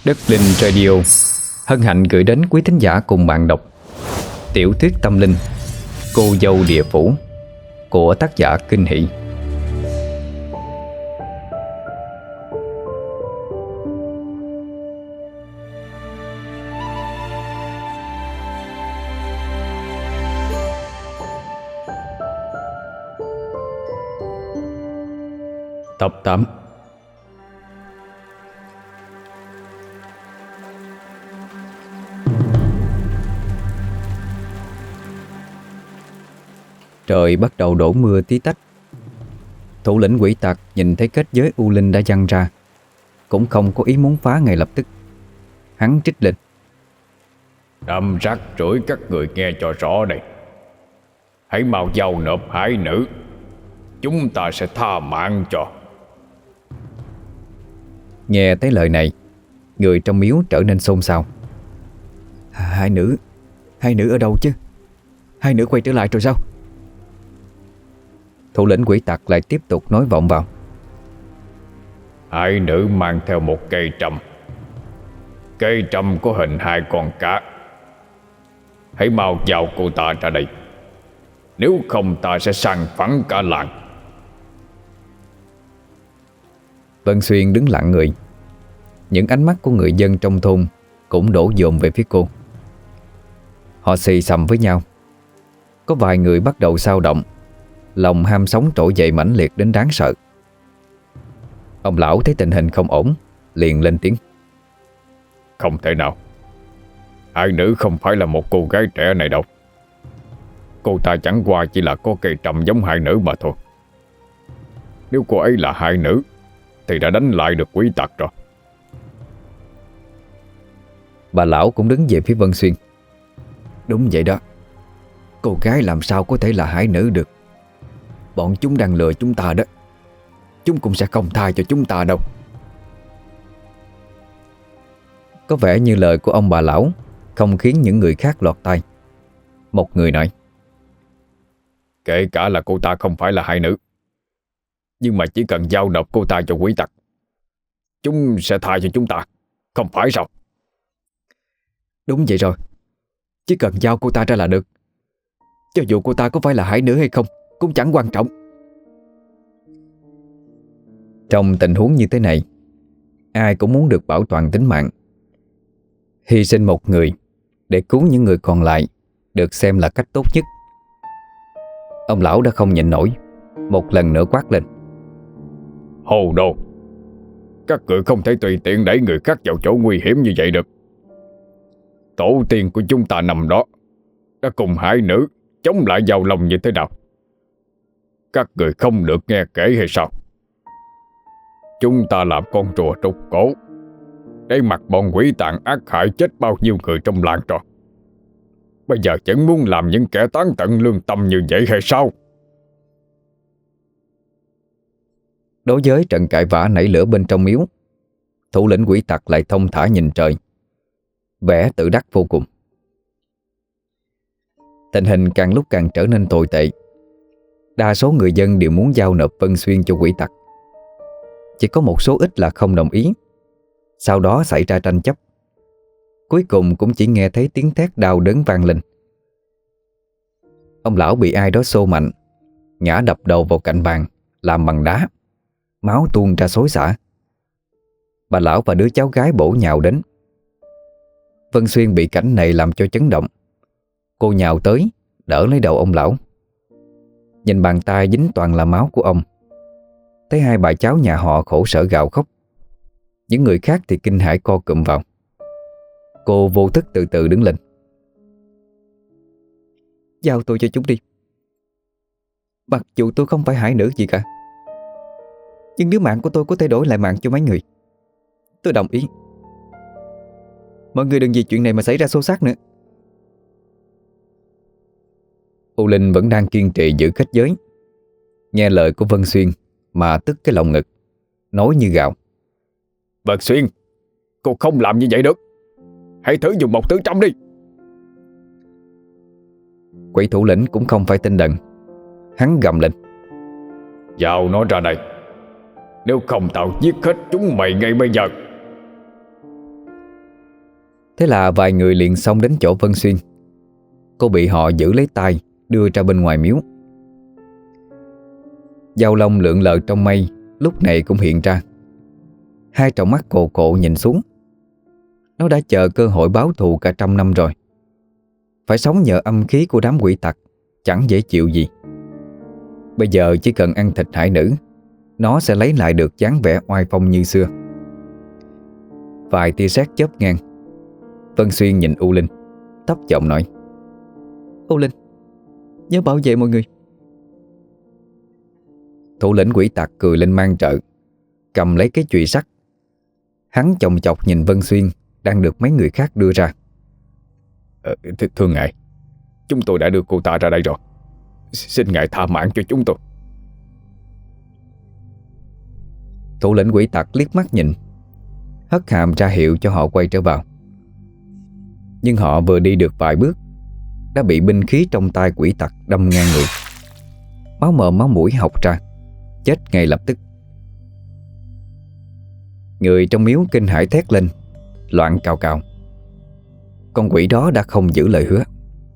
Đất Linh Radio hân hạnh gửi đến quý thính giả cùng bạn đọc tiểu thuyết tâm linh Cô dâu địa phủ của tác giả Kinh Hỷ. Tập 8. Trời bắt đầu đổ mưa tí tách. Thủ lĩnh quỷ tặc nhìn thấy kết giới U Linh đã giăng ra, cũng không có ý muốn phá ngay lập tức. Hắn trích lên: Đâm rắc rưởi các người nghe cho rõ đây. Hãy mau giao nộp hải nữ, chúng ta sẽ tha mạng cho. Nghe thấy lời này, người trong miếu trở nên xôn xao. Hai nữ ở đâu chứ? Hai nữ quay trở lại rồi sao? Thủ lĩnh quỷ tặc lại tiếp tục nói vọng vào: Hải nữ mang theo một cây trầm. Cây trầm có hình hai con cá. Hãy mau giao cô ta ra đây, nếu không ta sẽ săn phẳng cả làng. Vân Xuyên đứng lặng người. Những ánh mắt của người dân trong thôn cũng đổ dồn về phía cô. Họ xì xầm với nhau. Có vài người bắt đầu xao động, lòng ham sống trỗi dậy mãnh liệt đến đáng sợ. Ông lão thấy tình hình không ổn, liền lên tiếng: Không thể nào. Hải nữ không phải là một cô gái trẻ này đâu. Cô ta chẳng qua chỉ là có cây trầm giống hải nữ mà thôi. Nếu cô ấy là hải nữ thì đã đánh lại được quỷ tặc rồi. Bà lão cũng đứng về phía Vân Xuyên: Đúng vậy đó. Cô gái làm sao có thể là hải nữ được? Bọn chúng đang lừa chúng ta đó. Chúng cũng sẽ không tha cho chúng ta đâu. Có vẻ như lời của ông bà lão không khiến những người khác lọt tai. Một người nói: Kể cả là cô ta không phải là hải nữ, nhưng mà chỉ cần giao nộp cô ta cho quỷ tặc, chúng sẽ tha cho chúng ta, không phải sao? Đúng vậy rồi. Chỉ cần giao cô ta ra là được. Cho dù cô ta có phải là hải nữ hay không cũng chẳng quan trọng. Trong tình huống như thế này, ai cũng muốn được bảo toàn tính mạng. Hy sinh một người để cứu những người còn lại được xem là cách tốt nhất. Ông lão đã không nhịn nổi, một lần nữa quát lên: Hồ đồ! Các người không thể tùy tiện đẩy người khác vào chỗ nguy hiểm như vậy được. Tổ tiên của chúng ta nằm đó đã cùng hải nữ chống lại giàu lòng như thế nào. Các người không được nghe kể hay sao? Chúng ta làm con rùa trục cổ để mặc bọn quỷ tạng ác hại chết bao nhiêu người trong làng rồi. Bây giờ chẳng muốn làm những kẻ tán tận lương tâm như vậy hay sao? Đối với trận cãi vã nảy lửa bên trong miếu, thủ lĩnh quỷ tặc lại thông thả nhìn trời, vẻ tự đắc vô cùng. Tình hình càng lúc càng trở nên tồi tệ. Đa số người dân đều muốn giao nộp Vân Xuyên cho quỷ tặc. Chỉ có một số ít là không đồng ý. Sau đó xảy ra tranh chấp. Cuối cùng cũng chỉ nghe thấy tiếng thét đau đớn vang lên. Ông lão bị ai đó xô mạnh, ngã đập đầu vào cạnh bàn làm bằng đá, máu tuôn ra xối xả. Bà lão và đứa cháu gái bổ nhào đến. Vân Xuyên bị cảnh này làm cho chấn động. Cô nhào tới đỡ lấy đầu ông lão. Nhìn bàn tay dính toàn là máu của ông, thấy hai bà cháu nhà họ khổ sở gào khóc. Những người khác thì kinh hãi co cụm vào. Cô vô thức từ từ đứng lên: Giao tôi cho chúng đi. Mặc dù tôi không phải hải nữ gì cả, nhưng nếu mạng của tôi có thể đổi lại mạng cho mấy người, tôi đồng ý. Mọi người đừng vì chuyện này mà xảy ra xô xát nữa. U Linh vẫn đang kiên trì giữ kết giới. Nghe lời của Vân Xuyên mà tức cái lòng ngực, nói như gạo: Vân Xuyên, cô không làm như vậy được. Hãy thử dùng một tứ trăm đi. Quỷ thủ lĩnh cũng không phải tinh đần. Hắn gầm lên: Giao nó ra đây, nếu không tao giết hết chúng mày ngay bây giờ. Thế là vài người liền xông đến chỗ Vân Xuyên. Cô bị họ giữ lấy tay, đưa ra bên ngoài miếu. Dao long lượn lờ trong mây lúc này cũng hiện ra. Hai tròng mắt cộ cộ nhìn xuống. Nó đã chờ cơ hội báo thù cả 100 năm rồi. Phải sống nhờ âm khí của đám quỷ tặc chẳng dễ chịu gì. Bây giờ chỉ cần ăn thịt hải nữ, nó sẽ lấy lại được dáng vẻ oai phong như xưa. Vài tia sét chớp ngang. Vân Xuyên nhìn U Linh, thấp giọng nói: U Linh, nhớ bảo vệ mọi người. Thủ lĩnh quỷ tặc cười lên mang trợ, cầm lấy cái chùy sắt. Hắn chòng chọc nhìn Vân Xuyên đang được mấy người khác đưa ra. Thưa ngài, chúng tôi đã đưa cô ta ra đây rồi. Xin ngài tha mạng cho chúng tôi. Thủ lĩnh quỷ tặc liếc mắt nhìn, hất hàm ra hiệu cho họ quay trở vào. Nhưng họ vừa đi được vài bước đã bị binh khí trong tay quỷ tặc đâm ngang người. Máu mồm máu mũi hộc ra, chết ngay lập tức. Người trong miếu kinh hãi thét lên, loạn cào cào. Con quỷ đó đã không giữ lời hứa.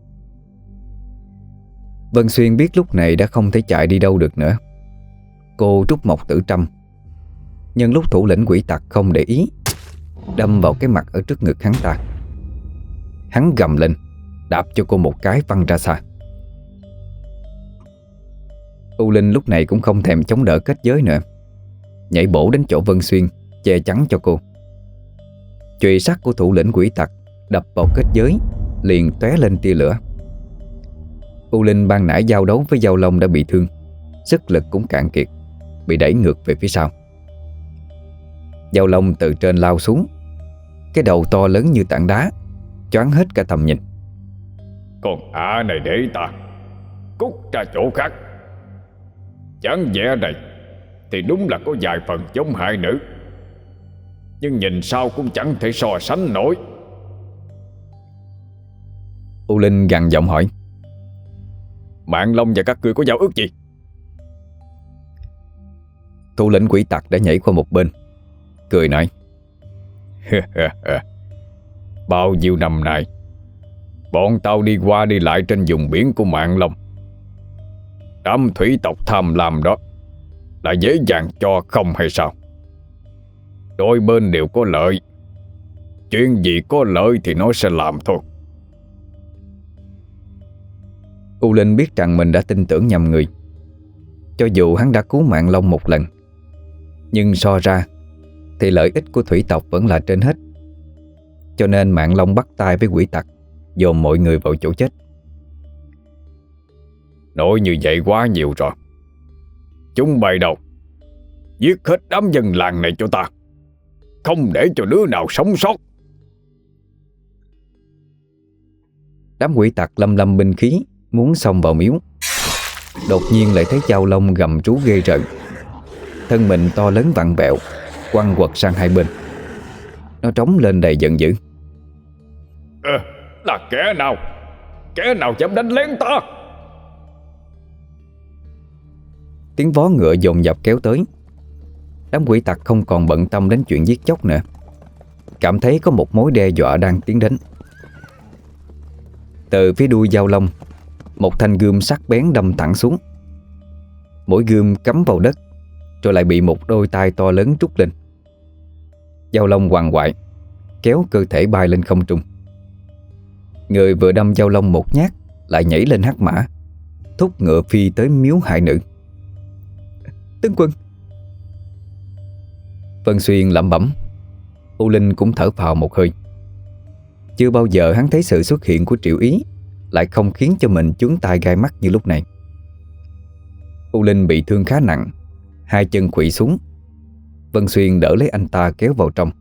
Vân Xuyên biết lúc này đã không thể chạy đi đâu được nữa. Cô rút mộc tử trâm, nhưng lúc thủ lĩnh quỷ tặc không để ý, đâm vào cái mặt ở trước ngực hắn ta. Hắn gầm lên, đạp cho cô một cái văng ra xa. U Linh lúc này cũng không thèm chống đỡ kết giới nữa, nhảy bổ đến chỗ Vân Xuyên, che chắn cho cô. Chùy sắt của thủ lĩnh quỷ tặc đập vào kết giới, liền tóe lên tia lửa. U Linh ban nãy giao đấu với Dao Long đã bị thương, sức lực cũng cạn kiệt, bị đẩy ngược về phía sau. Dao Long từ trên lao xuống, cái đầu to lớn như tảng đá, choáng hết cả tầm nhìn. Con ả này để ta cút ra chỗ khác. Chẳng vẻ này thì đúng là có vài phần giống hai nữ, nhưng nhìn sao cũng chẳng thể so sánh nổi. U Linh gằn giọng hỏi: Mạng Long và các ngươi có giao ước gì? Thủ lĩnh quỷ tặc đã nhảy qua một bên, cười nói: Bao nhiêu năm nay bọn tao đi qua đi lại trên vùng biển của Mạng Long. Đám thủy tộc tham lam đó là dễ dàng cho không hay sao? Đôi bên đều có lợi, chuyện gì có lợi thì nó sẽ làm thôi. U Linh biết rằng mình đã tin tưởng nhầm người. Cho dù hắn đã cứu Mạng Long một lần, nhưng so ra thì lợi ích của thủy tộc vẫn là trên hết. Cho nên Mạng Long bắt tay với quỷ tặc, dồn mọi người vào chỗ chết. Nói như vậy quá nhiều rồi. Chúng bay đâu? Giết hết đám dân làng này cho ta, không để cho đứa nào sống sót. Đám quỷ tặc lâm lâm binh khí, muốn xông vào miếu. Đột nhiên lại thấy Dao Long gầm rú ghê rợn. Thân mình to lớn vặn vẹo, quăng quật sang hai bên. Nó trống lên đầy giận dữ. Là kẻ nào? Kẻ nào dám đánh lén ta? Tiếng vó ngựa dồn dập kéo tới. Đám quỷ tặc không còn bận tâm đến chuyện giết chóc nữa, cảm thấy có một mối đe dọa đang tiến đến. Từ phía đuôi Dao Long, một thanh gươm sắc bén đâm thẳng xuống. Mỗi gươm cắm vào đất, rồi lại bị một đôi tay to lớn trút lên. Dao Long hoàng hoại, kéo cơ thể bay lên không trung. Người vừa đâm Dao Long một nhát lại nhảy lên hắc mã, thúc ngựa phi tới miếu hải nữ. Tướng quân! Vân Xuyên lẩm bẩm. U Linh cũng thở phào một hơi. Chưa bao giờ hắn thấy sự xuất hiện của Triệu Ý lại không khiến cho mình chướng tai gai mắt như lúc này. U Linh bị thương khá nặng, hai chân khuỵu xuống. Vân Xuyên đỡ lấy anh ta kéo vào trong.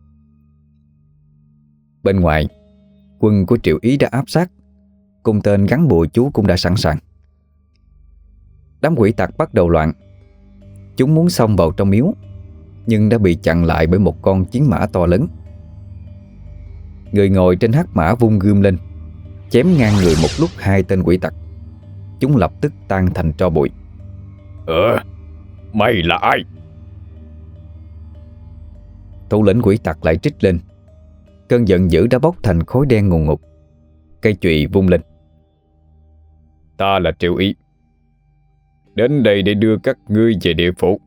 Bên ngoài, quân của Triệu Ý đã áp sát, cung tên gắn bùa chú cũng đã sẵn sàng. Đám quỷ tặc bắt đầu loạn. Chúng muốn xông vào trong miếu, nhưng đã bị chặn lại bởi một con chiến mã to lớn. Người ngồi trên hắc mã vung gươm lên, chém ngang người một lúc hai tên quỷ tặc. Chúng lập tức tan thành tro bụi. Mày là ai? Thủ lĩnh quỷ tặc lại trích lên. Cơn giận dữ đã bốc thành khối đen ngùn ngụt. Cây chùy vung lên. Ta là Triệu Ý, đến đây để đưa các ngươi về địa phủ.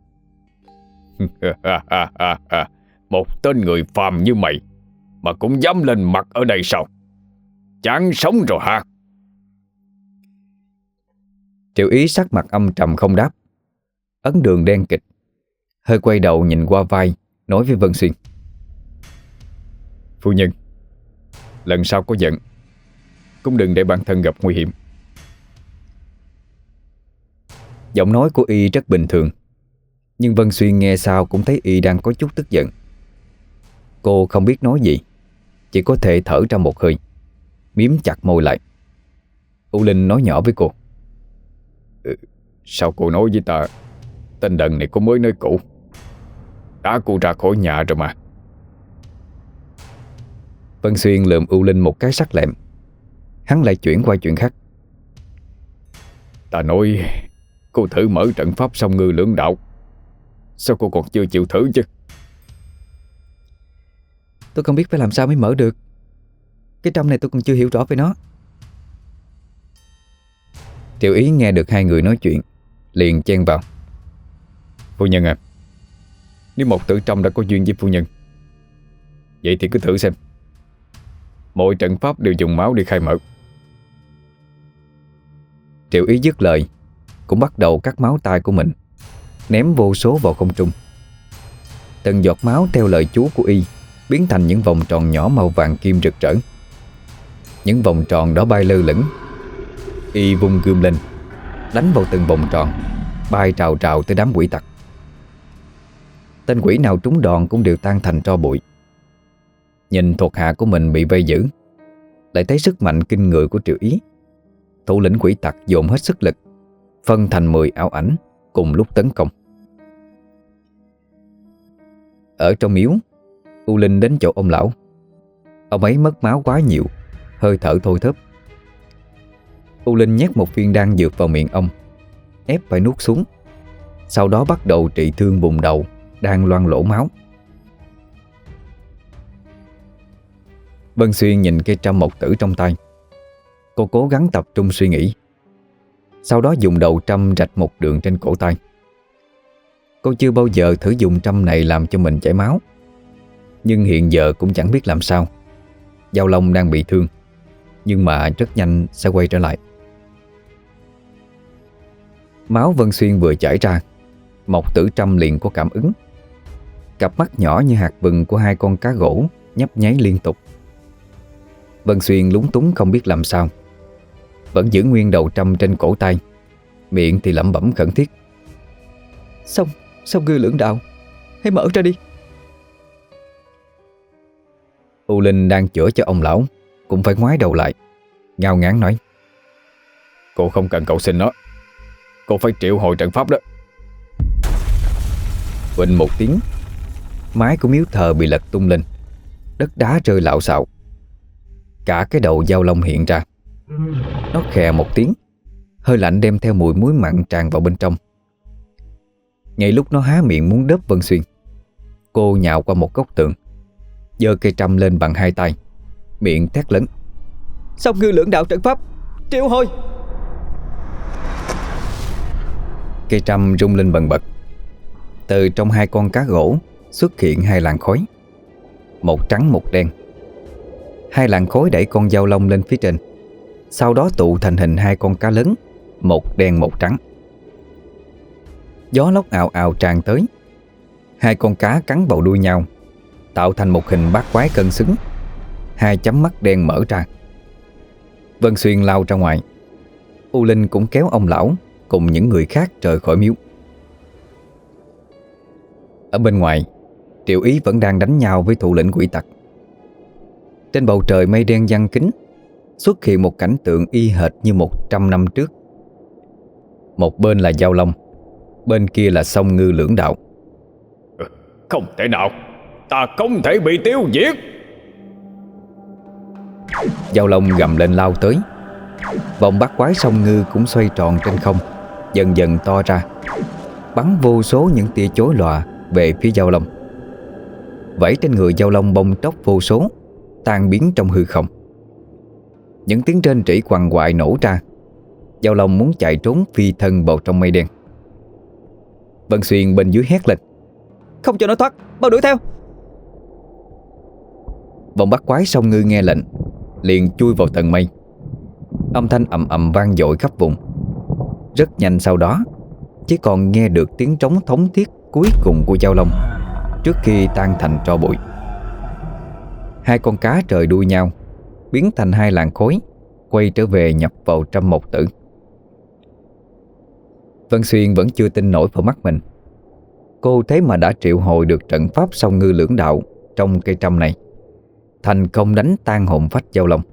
Một tên người phàm như mày mà cũng dám lên mặt ở đây sao? Chán sống rồi hả? Triệu Ý sắc mặt âm trầm không đáp. Ấn Đường đen kịch, hơi quay đầu nhìn qua vai, nói với Vân Xuyên: Phu nhân, lần sau có giận cũng đừng để bản thân gặp nguy hiểm. Giọng nói của y rất bình thường, nhưng Vân Xuyên nghe sao cũng thấy y đang có chút tức giận. Cô không biết nói gì, chỉ có thể thở ra một hơi, miếm chặt môi lại. U Linh nói nhỏ với cô: Sao cô nói với ta tên đần này có mới nơi cũ? Đã cô ra khỏi nhà rồi mà. Vân Xuyên lườm U Linh một cái sắc lẹm. Hắn lại chuyển qua chuyện khác: Ta nói cô thử mở trận pháp song ngư lưỡng đạo, sao cô còn chưa chịu thử chứ? Tôi không biết phải làm sao mới mở được. Cái trăm này tôi còn chưa hiểu rõ về nó. Triệu Ý nghe được hai người nói chuyện, liền chen vào: Phu nhân à, nếu một tử trăm đã có duyên với phu nhân, vậy thì cứ thử xem. Mọi trận pháp đều dùng máu để khai mở. Triệu Ý dứt lời, cũng bắt đầu cắt máu tay của mình, ném vô số vào không trung. Từng giọt máu theo lời chú của y biến thành những vòng tròn nhỏ màu vàng kim rực rỡ. Những vòng tròn đó bay lơ lửng. Y vung gươm lên, đánh vào từng vòng tròn, bay trào trào tới đám quỷ tặc. Tên quỷ nào trúng đòn cũng đều tan thành tro bụi. Nhìn thuộc hạ của mình bị vây giữ, lại thấy sức mạnh kinh người của Triệu Ý. Thủ lĩnh quỷ tặc dồn hết sức lực, phân thành 10 ảo ảnh cùng lúc tấn công. Ở trong miếu, U Linh đến chỗ ông lão. Ông ấy mất máu quá nhiều, hơi thở thôi thớp. U Linh nhét một viên đan dược vào miệng ông, ép phải nuốt xuống. Sau đó bắt đầu trị thương vùng đầu đang loang lỗ máu. Vân Xuyên nhìn cây trăm mộc tử trong tay. Cô cố gắng tập trung suy nghĩ, sau đó dùng đầu trăm rạch một đường trên cổ tay. Cô chưa bao giờ thử dùng trăm này làm cho mình chảy máu, nhưng hiện giờ cũng chẳng biết làm sao. Giao Long đang bị thương, nhưng mà rất nhanh sẽ quay trở lại. Máu Vân Xuyên vừa chảy ra, Mộc Tử Trâm liền có cảm ứng. Cặp mắt nhỏ như hạt vừng của hai con cá gỗ nhấp nháy liên tục. Vân Xuyên lúng túng không biết làm sao, vẫn giữ nguyên đầu trăm trên cổ tay, miệng thì lẩm bẩm khẩn thiết: Song ngư lưỡng đạo, hãy mở ra đi. U Linh đang chữa cho ông lão cũng phải ngoái đầu lại, ngao ngán nói: Cô không cần cậu xin nó, cô phải triệu hồi trận pháp đó. Huỳnh một tiếng, mái của miếu thờ bị lật tung lên, đất đá rơi lạo xạo. Cả cái đầu Giao Long hiện ra. Nó khè một tiếng, hơi lạnh đem theo mùi muối mặn tràn vào bên trong. Ngay lúc nó há miệng muốn đớp Vân Xuyên, cô nhào qua một góc tường, giơ cây trăm lên bằng hai tay, miệng thét lớn: Song ngư lưỡng đạo trận pháp, triệu hồi! Cây trăm rung lên bần bật. Từ trong hai con cá gỗ xuất hiện hai làn khói, một trắng một đen. Hai làn khói đẩy con Giao Long lên phía trên, sau đó tụ thành hình hai con cá lớn, một đen một trắng. Gió lốc ào ào tràn tới. Hai con cá cắn vào đuôi nhau, tạo thành một hình bát quái cân xứng. Hai chấm mắt đen mở ra. Vân Xuyên lao ra ngoài. U Linh cũng kéo ông lão cùng những người khác rời khỏi miếu. Ở bên ngoài, Triệu Ý vẫn đang đánh nhau với thủ lĩnh quỷ tặc. Trên bầu trời mây đen giăng kín, xuất hiện một cảnh tượng y hệt như 100 năm trước. Một bên là Giao Long, bên kia là song ngư lưỡng đạo. Không thể nào, ta không thể bị tiêu diệt. Giao Long gầm lên lao tới. Vòng bát quái song ngư cũng xoay tròn trên không, dần dần to ra, bắn vô số những tia chói lòa về phía Giao Long. Vảy trên người Dao Long bông tróc vô số, tan biến trong hư không. Những tiếng rên rỉ quằn quại nổ ra. Dao Long muốn chạy trốn phi thân vào trong mây đen. Vân Xuyên bên dưới hét lên: "Không cho nó thoát, mau đuổi theo!" Bọn bắt quái song ngư nghe lệnh, liền chui vào tầng mây. Âm thanh ầm ầm vang dội khắp vùng. Rất nhanh sau đó, chỉ còn nghe được tiếng trống thống thiết cuối cùng của Dao Long trước khi tan thành tro bụi. Hai con cá trời đuôi nhau, biến thành hai làn khói, quay trở về nhập vào trăm một tử. Vân Xuyên vẫn chưa tin nổi vào mắt mình. Cô thế mà đã triệu hồi được trận pháp song ngư lưỡng đạo trong cây trăm này, thành công đánh tan hồn phách Dao Long.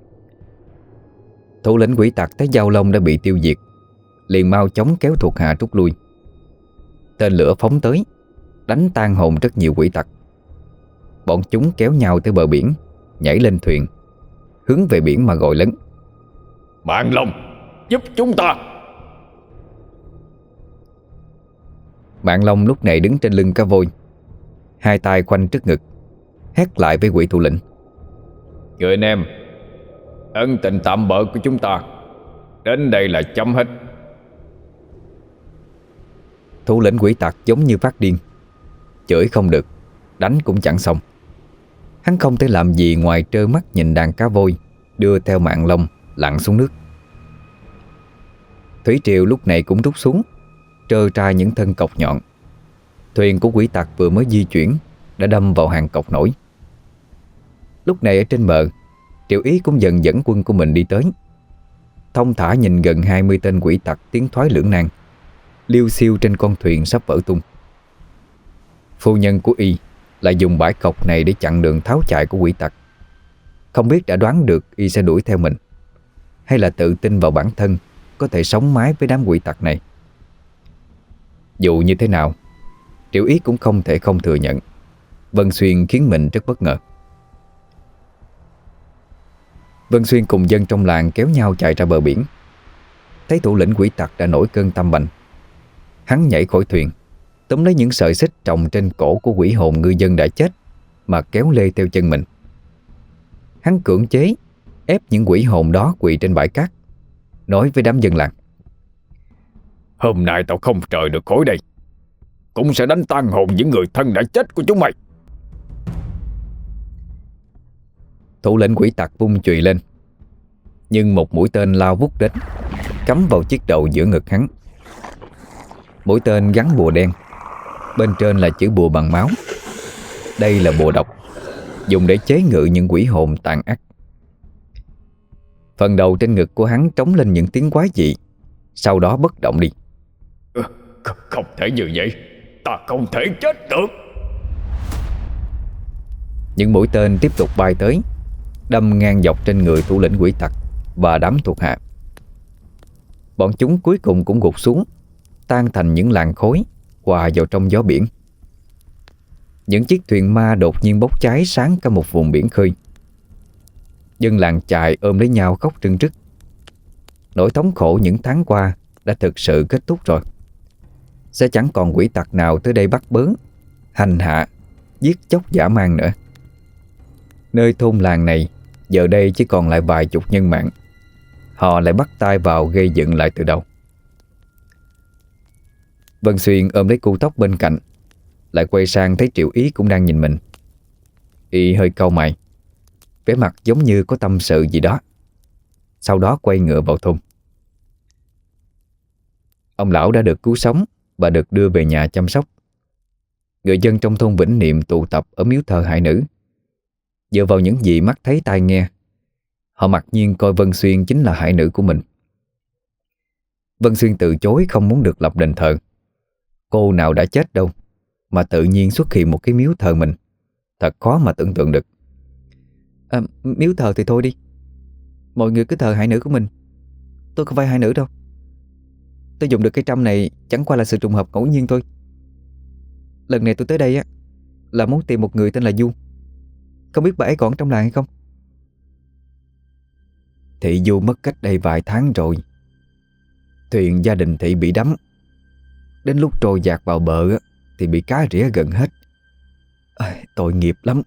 Thủ lĩnh quỷ tặc thấy Dao Long đã bị tiêu diệt, liền mau chóng kéo thuộc hạ rút lui. Tên lửa phóng tới, đánh tan hồn rất nhiều quỷ tặc. Bọn chúng kéo nhau tới bờ biển, nhảy lên thuyền, hướng về biển mà gọi lớn: "Mạng Long, giúp chúng ta!" Mạng Long lúc này đứng trên lưng cá voi, hai tay khoanh trước ngực, hét lại với quỷ thủ lĩnh: "Người anh em, ân tình tạm bợ của chúng ta đến đây là chấm hết." Thủ lĩnh quỷ tặc giống như phát điên, chửi không được, đánh cũng chẳng xong. Hắn không thể làm gì ngoài trơ mắt nhìn đàn cá voi đưa theo Mạng Long lặn xuống nước. Thủy triều lúc này cũng rút xuống, trơ ra những thân cọc nhọn. Thuyền của quỷ tặc vừa mới di chuyển đã đâm vào hàng cọc nổi. Lúc này ở trên bờ, Triệu Ý cũng dần dẫn quân của mình đi tới. Thông thả nhìn gần 20 tên quỷ tặc tiến thoái lưỡng nan, liêu xiêu trên con thuyền sắp vỡ tung. Phu nhân của y lại dùng bãi cọc này để chặn đường tháo chạy của quỷ tặc. Không biết đã đoán được y sẽ đuổi theo mình, hay là tự tin vào bản thân có thể sống mái với đám quỷ tặc này. Dù như thế nào, Triệu Ý cũng không thể không thừa nhận Vân Xuyên khiến mình rất bất ngờ. Vân Xuyên cùng dân trong làng kéo nhau chạy ra bờ biển. Thấy thủ lĩnh quỷ tặc đã nổi cơn tâm bệnh, hắn nhảy khỏi thuyền, túm lấy những sợi xích trồng trên cổ của quỷ hồn ngư dân đã chết mà kéo lê theo chân mình. Hắn cưỡng chế ép những quỷ hồn đó quỳ trên bãi cát, nói với đám dân làng: "Hôm nay tao không trời được khỏi đây, cũng sẽ đánh tan hồn những người thân đã chết của chúng mày." Thủ lĩnh quỷ tặc vung chùy lên, nhưng một mũi tên lao vút đến, cắm vào chiếc đầu giữa ngực hắn. Mũi tên gắn bùa đen, bên trên là chữ bùa bằng máu. Đây là bùa độc, dùng để chế ngự những quỷ hồn tàn ác. Phần đầu trên ngực của hắn trống lên những tiếng quái dị, sau đó bất động đi. Không thể như vậy, ta không thể chết được." Những mũi tên tiếp tục bay tới, đâm ngang dọc trên người thủ lĩnh quỷ tặc và đám thuộc hạ. Bọn chúng cuối cùng cũng gục xuống, tan thành những làn khói hòa vào trong gió biển. Những chiếc thuyền ma đột nhiên bốc cháy sáng cả một vùng biển khơi. Dân làng chài ôm lấy nhau khóc rưng rức. Nỗi thống khổ những tháng qua đã thực sự kết thúc rồi. Sẽ chẳng còn quỷ tặc nào tới đây bắt bớ, hành hạ, giết chóc dã man nữa. Nơi thôn làng này giờ đây chỉ còn lại vài chục nhân mạng. Họ lại bắt tay vào gây dựng lại từ đầu. Vân Xuyên ôm lấy cu tóc bên cạnh, lại quay sang thấy Triệu Ý cũng đang nhìn mình. Y hơi cau mày, vẻ mặt giống như có tâm sự gì đó. Sau đó quay ngựa vào thôn. Ông lão đã được cứu sống và được đưa về nhà chăm sóc. Người dân trong thôn Vĩnh Niệm tụ tập ở miếu thờ hải nữ. Dựa vào những gì mắt thấy tai nghe, họ mặc nhiên coi Vân Xuyên chính là hải nữ của mình. Vân Xuyên từ chối không muốn được lập đền thờ. Cô nào đã chết đâu mà tự nhiên xuất hiện một cái miếu thờ mình, thật khó mà tưởng tượng được. Miếu thờ thì thôi đi, mọi người cứ thờ hải nữ của mình. Tôi không phải hải nữ đâu. Tôi dùng được cây trăm này chẳng qua là sự trùng hợp ngẫu nhiên thôi. Lần này tôi tới đây á là muốn tìm một người tên là Du. Không biết bà ấy còn trong làng hay không? Thị Du mất cách đây vài tháng rồi. Thuyền gia đình Thị bị đắm. Đến lúc trôi dạt vào bờ á, thì bị cá rỉa gần hết. Tội nghiệp lắm.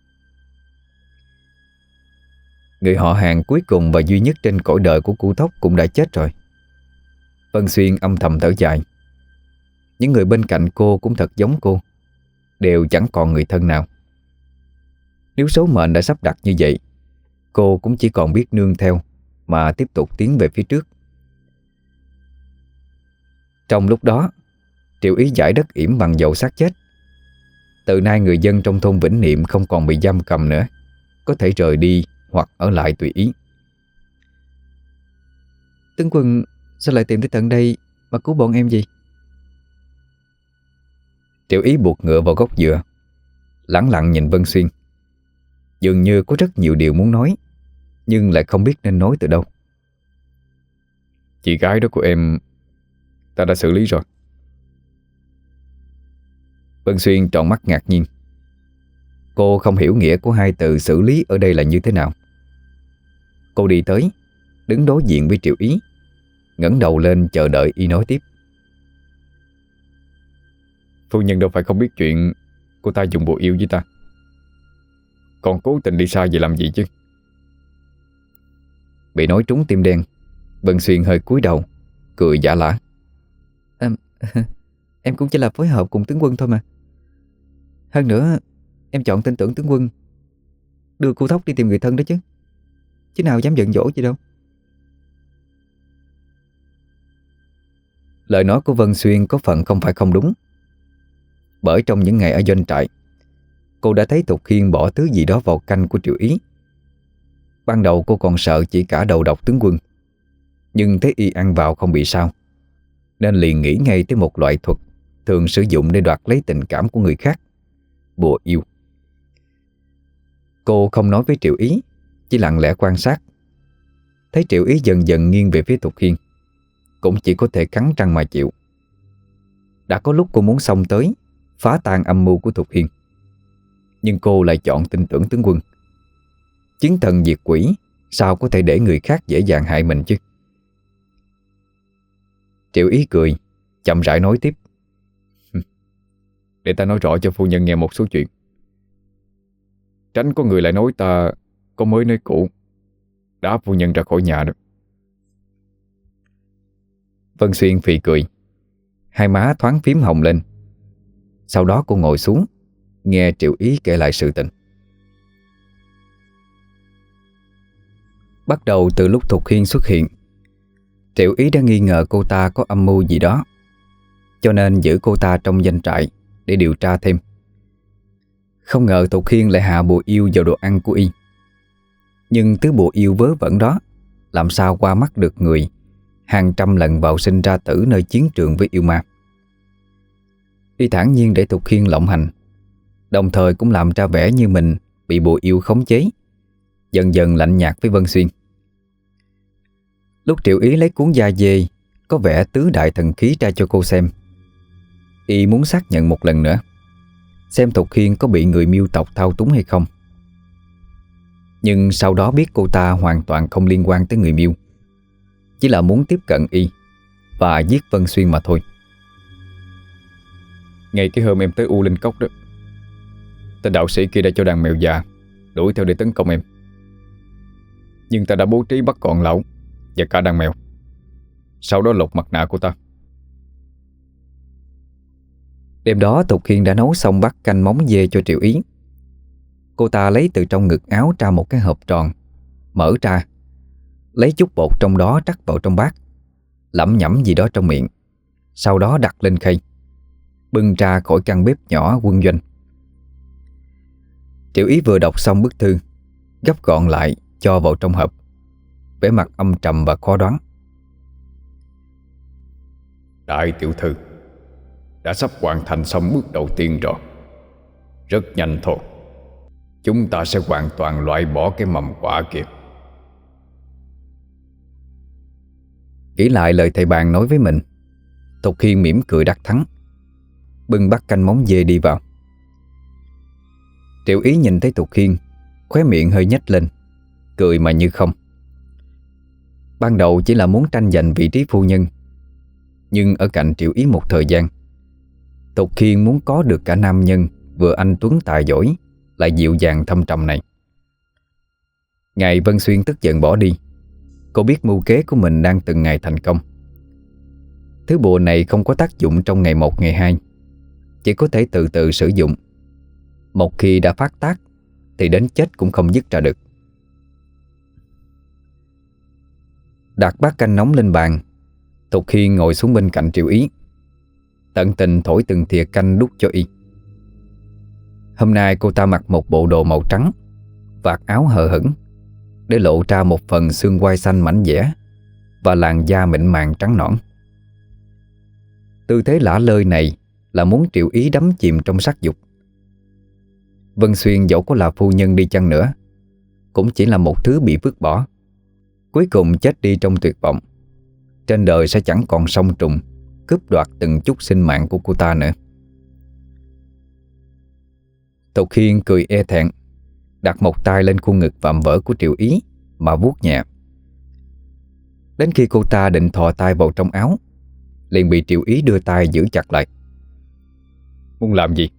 Người họ hàng cuối cùng và duy nhất trên cõi đời của cụ Thóc cũng đã chết rồi. Vân Xuyên âm thầm thở dài. Những người bên cạnh cô cũng thật giống cô, đều chẳng còn người thân nào. Nếu số mệnh đã sắp đặt như vậy, cô cũng chỉ còn biết nương theo mà tiếp tục tiến về phía trước. Trong lúc đó, Triệu Ý giải đất yểm bằng dầu xác chết. Từ nay người dân trong thôn Vĩnh Niệm không còn bị giam cầm nữa, có thể rời đi hoặc ở lại tùy ý. Tướng quân sao lại tìm tới tận đây mà cứu bọn em gì? Triệu Ý buộc ngựa vào gốc dừa, lẳng lặng nhìn Vân Xuyên. Dường như có rất nhiều điều muốn nói, nhưng lại không biết nên nói từ đâu. Chị gái đó của em ta đã xử lý rồi. Vân Xuyên tròn mắt ngạc nhiên. Cô không hiểu nghĩa của hai từ xử lý ở đây là như thế nào. Cô đi tới, đứng đối diện với Triệu Ý, ngẩng đầu lên chờ đợi y nói tiếp. Phu nhân đâu phải không biết chuyện cô ta dùng bùa yêu với ta, còn cố tình đi xa vậy làm gì chứ? Bị nói trúng tim đen, Vân Xuyên hơi cúi đầu, cười giả lả. Em cũng chỉ là phối hợp cùng tướng quân thôi mà. Hơn nữa, em chọn tin tưởng tướng quân, đưa cô Thóc đi tìm người thân đó chứ. Chứ nào dám giận dỗi gì đâu. Lời nói của Vân Xuyên có phần không phải không đúng. Bởi trong những ngày ở doanh trại, cô đã thấy Thục Khiên bỏ thứ gì đó vào canh của Triệu Ý. Ban đầu cô còn sợ chỉ cả đầu độc tướng quân, nhưng thấy y ăn vào không bị sao, nên liền nghĩ ngay tới một loại thuật thường sử dụng để đoạt lấy tình cảm của người khác: bùa yêu. Cô không nói với Triệu Ý, chỉ lặng lẽ quan sát. Thấy Triệu Ý dần dần nghiêng về phía Thục Khiên, cũng chỉ có thể cắn răng mà chịu. Đã có lúc cô muốn xông tới phá tan âm mưu của Thục Khiên, nhưng cô lại chọn tin tưởng tướng quân. Chiến thần diệt quỷ sao có thể để người khác dễ dàng hại mình chứ? Triệu Ý cười, chậm rãi nói tiếp. Để ta nói rõ cho phu nhân nghe một số chuyện, tránh có người lại nói ta có mới nơi cũ, đá phu nhân ra khỏi nhà đó. Vân Xuyên phì cười, hai má thoáng phím hồng lên. Sau đó cô ngồi xuống, nghe Triệu Ý kể lại sự tình. Bắt đầu từ lúc Thục Khiên xuất hiện, Triệu Ý đã nghi ngờ cô ta có âm mưu gì đó, cho nên giữ cô ta trong doanh trại để điều tra thêm. Không ngờ Thục Khiên lại hạ bùa yêu vào đồ ăn của y. Nhưng thứ bùa yêu vớ vẩn đó làm sao qua mắt được người hàng trăm lần vào sinh ra tử nơi chiến trường với yêu ma. Y thản nhiên để Thục Khiên lộng hành, đồng thời cũng làm ra vẻ như mình bị bùa yêu khống chế, dần dần lạnh nhạt với Vân Xuyên. Lúc Triệu Ý lấy cuốn da dê có vẻ tứ đại thần khí ra cho cô xem, y muốn xác nhận một lần nữa, xem Thục Khiên có bị người Miêu tộc thao túng hay không. Nhưng sau đó biết cô ta hoàn toàn không liên quan tới người Miêu, chỉ là muốn tiếp cận y và giết Vân Xuyên mà thôi. Ngay cái hôm em tới U Linh Cốc đó, tên đạo sĩ kia đã cho đàn mèo già đuổi theo để tấn công em, nhưng ta đã bố trí bắt gọn lão và cả đàn mèo, sau đó lột mặt nạ của ta. Đêm đó Thục Khiên đã nấu xong bát canh móng dê cho Triệu Ý. Cô ta lấy từ trong ngực áo ra một cái hộp tròn, mở ra, lấy chút bột trong đó trắc vào trong bát, lẩm nhẩm gì đó trong miệng, sau đó đặt lên khay, bưng ra khỏi căn bếp nhỏ quân doanh. Triệu Ý vừa đọc xong bức thư, gấp gọn lại cho vào trong hộp, vẻ mặt âm trầm và khó đoán. Đại tiểu thư, đã sắp hoàn thành xong bước đầu tiên rồi. Rất nhanh thôi, chúng ta sẽ hoàn toàn loại bỏ cái mầm quả kia. Nghĩ lại lời thầy bàn nói với mình, Thục Khiên mỉm cười đắc thắng, bưng bát canh móng dê đi vào. Triệu Ý nhìn thấy Thục Khiên, khóe miệng hơi nhếch lên, cười mà như không. Ban đầu chỉ là muốn tranh giành vị trí phu nhân, nhưng ở cạnh Triệu Ý một thời gian, Thục Khiên muốn có được cả nam nhân vừa anh tuấn tài giỏi lại dịu dàng thâm trầm này. Ngày Vân Xuyên tức giận bỏ đi, cô biết mưu kế của mình đang từng ngày thành công. Thứ bùa này không có tác dụng trong ngày một ngày hai, chỉ có thể từ từ sử dụng. Một khi đã phát tác thì đến chết cũng không dứt ra được. Đặt bát canh nóng lên bàn, Thục Hiên ngồi xuống bên cạnh Triệu Ý, tận tình thổi từng thìa canh đút cho y. Hôm nay cô ta mặc một bộ đồ màu trắng, vạt áo hờ hững để lộ ra một phần xương quai xanh mảnh dẻ và làn da mịn màng trắng nõn. Tư thế lả lơi này là muốn Triệu Ý đắm chìm trong sắc dục. Vân Xuyên dẫu có là phu nhân đi chăng nữa cũng chỉ là một thứ bị vứt bỏ, cuối cùng chết đi trong tuyệt vọng. Trên đời sẽ chẳng còn song trùng cướp đoạt từng chút sinh mạng của cô ta nữa. Thục Hiên cười e thẹn, đặt một tay lên khuôn ngực vạm vỡ của Triệu Ý mà vuốt nhẹ. Đến khi cô ta định thò tay vào trong áo, liền bị Triệu Ý đưa tay giữ chặt lại. Muốn làm gì?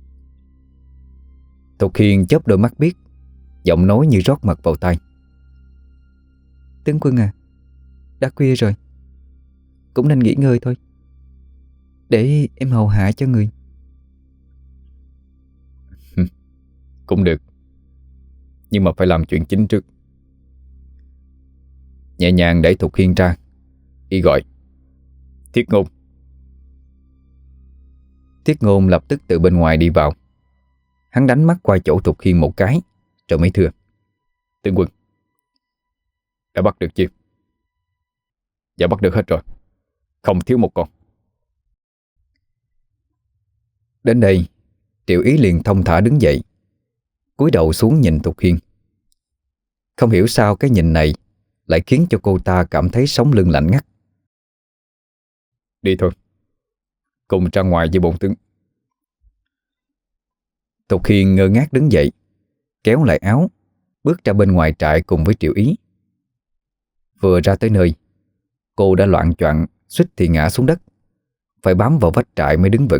Thục Hiên chớp đôi mắt biếc, giọng nói như rót mật vào tai. Tướng quân à, đã khuya rồi, cũng nên nghỉ ngơi thôi, để em hầu hạ cho người. Cũng được, nhưng mà phải làm chuyện chính trước. Nhẹ nhàng đẩy Thục Hiên ra, y gọi: Thiết Ngôn. Thiết Ngôn lập tức từ bên ngoài đi vào. Hắn đánh mắt qua chỗ Thục Hiên một cái rồi mới thưa: Tướng quân, đã bắt được chưa? Dạ bắt được hết rồi, không thiếu một con. Đến đây, Triệu Ý liền thong thả đứng dậy, cúi đầu xuống nhìn Thục Hiên. Không hiểu sao cái nhìn này lại khiến cho cô ta cảm thấy sống lưng lạnh ngắt. Đi thôi, cùng ra ngoài với bổn tướng. Thục Hiên ngơ ngác đứng dậy, kéo lại áo, bước ra bên ngoài trại cùng với Triệu Ý. Vừa ra tới nơi, cô đã loạng choạng suýt thì ngã xuống đất, phải bám vào vách trại mới đứng vững.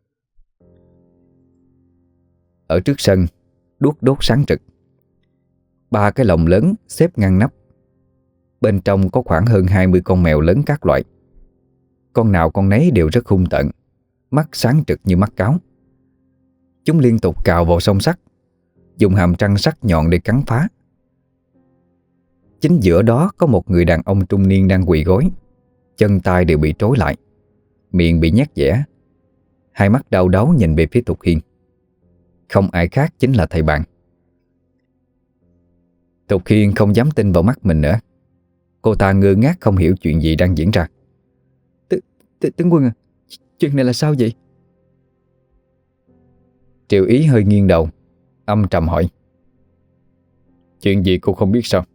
Ở trước sân, đuốc đốt sáng rực. 3 cái lồng lớn xếp ngăn nắp. Bên trong có khoảng hơn 20 con mèo lớn các loại. Con nào con nấy đều rất hung tợn, mắt sáng trực như mắt cáo. Chúng liên tục cào vào song sắt, dùng hàm răng sắc nhọn để cắn phá. Chính giữa đó có một người đàn ông trung niên đang quỳ gối, chân tay đều bị trói lại, miệng bị nhét dẻ, hai mắt đau đáu nhìn về phía Thục Hiên. Không ai khác chính là thầy bạn. Thục Hiên không dám tin vào mắt mình nữa. Cô ta ngơ ngác không hiểu chuyện gì đang diễn ra. Tướng quân à, chuyện này là sao vậy? Triệu Ý hơi nghiêng đầu, âm trầm hỏi: Chuyện gì cô không biết sao?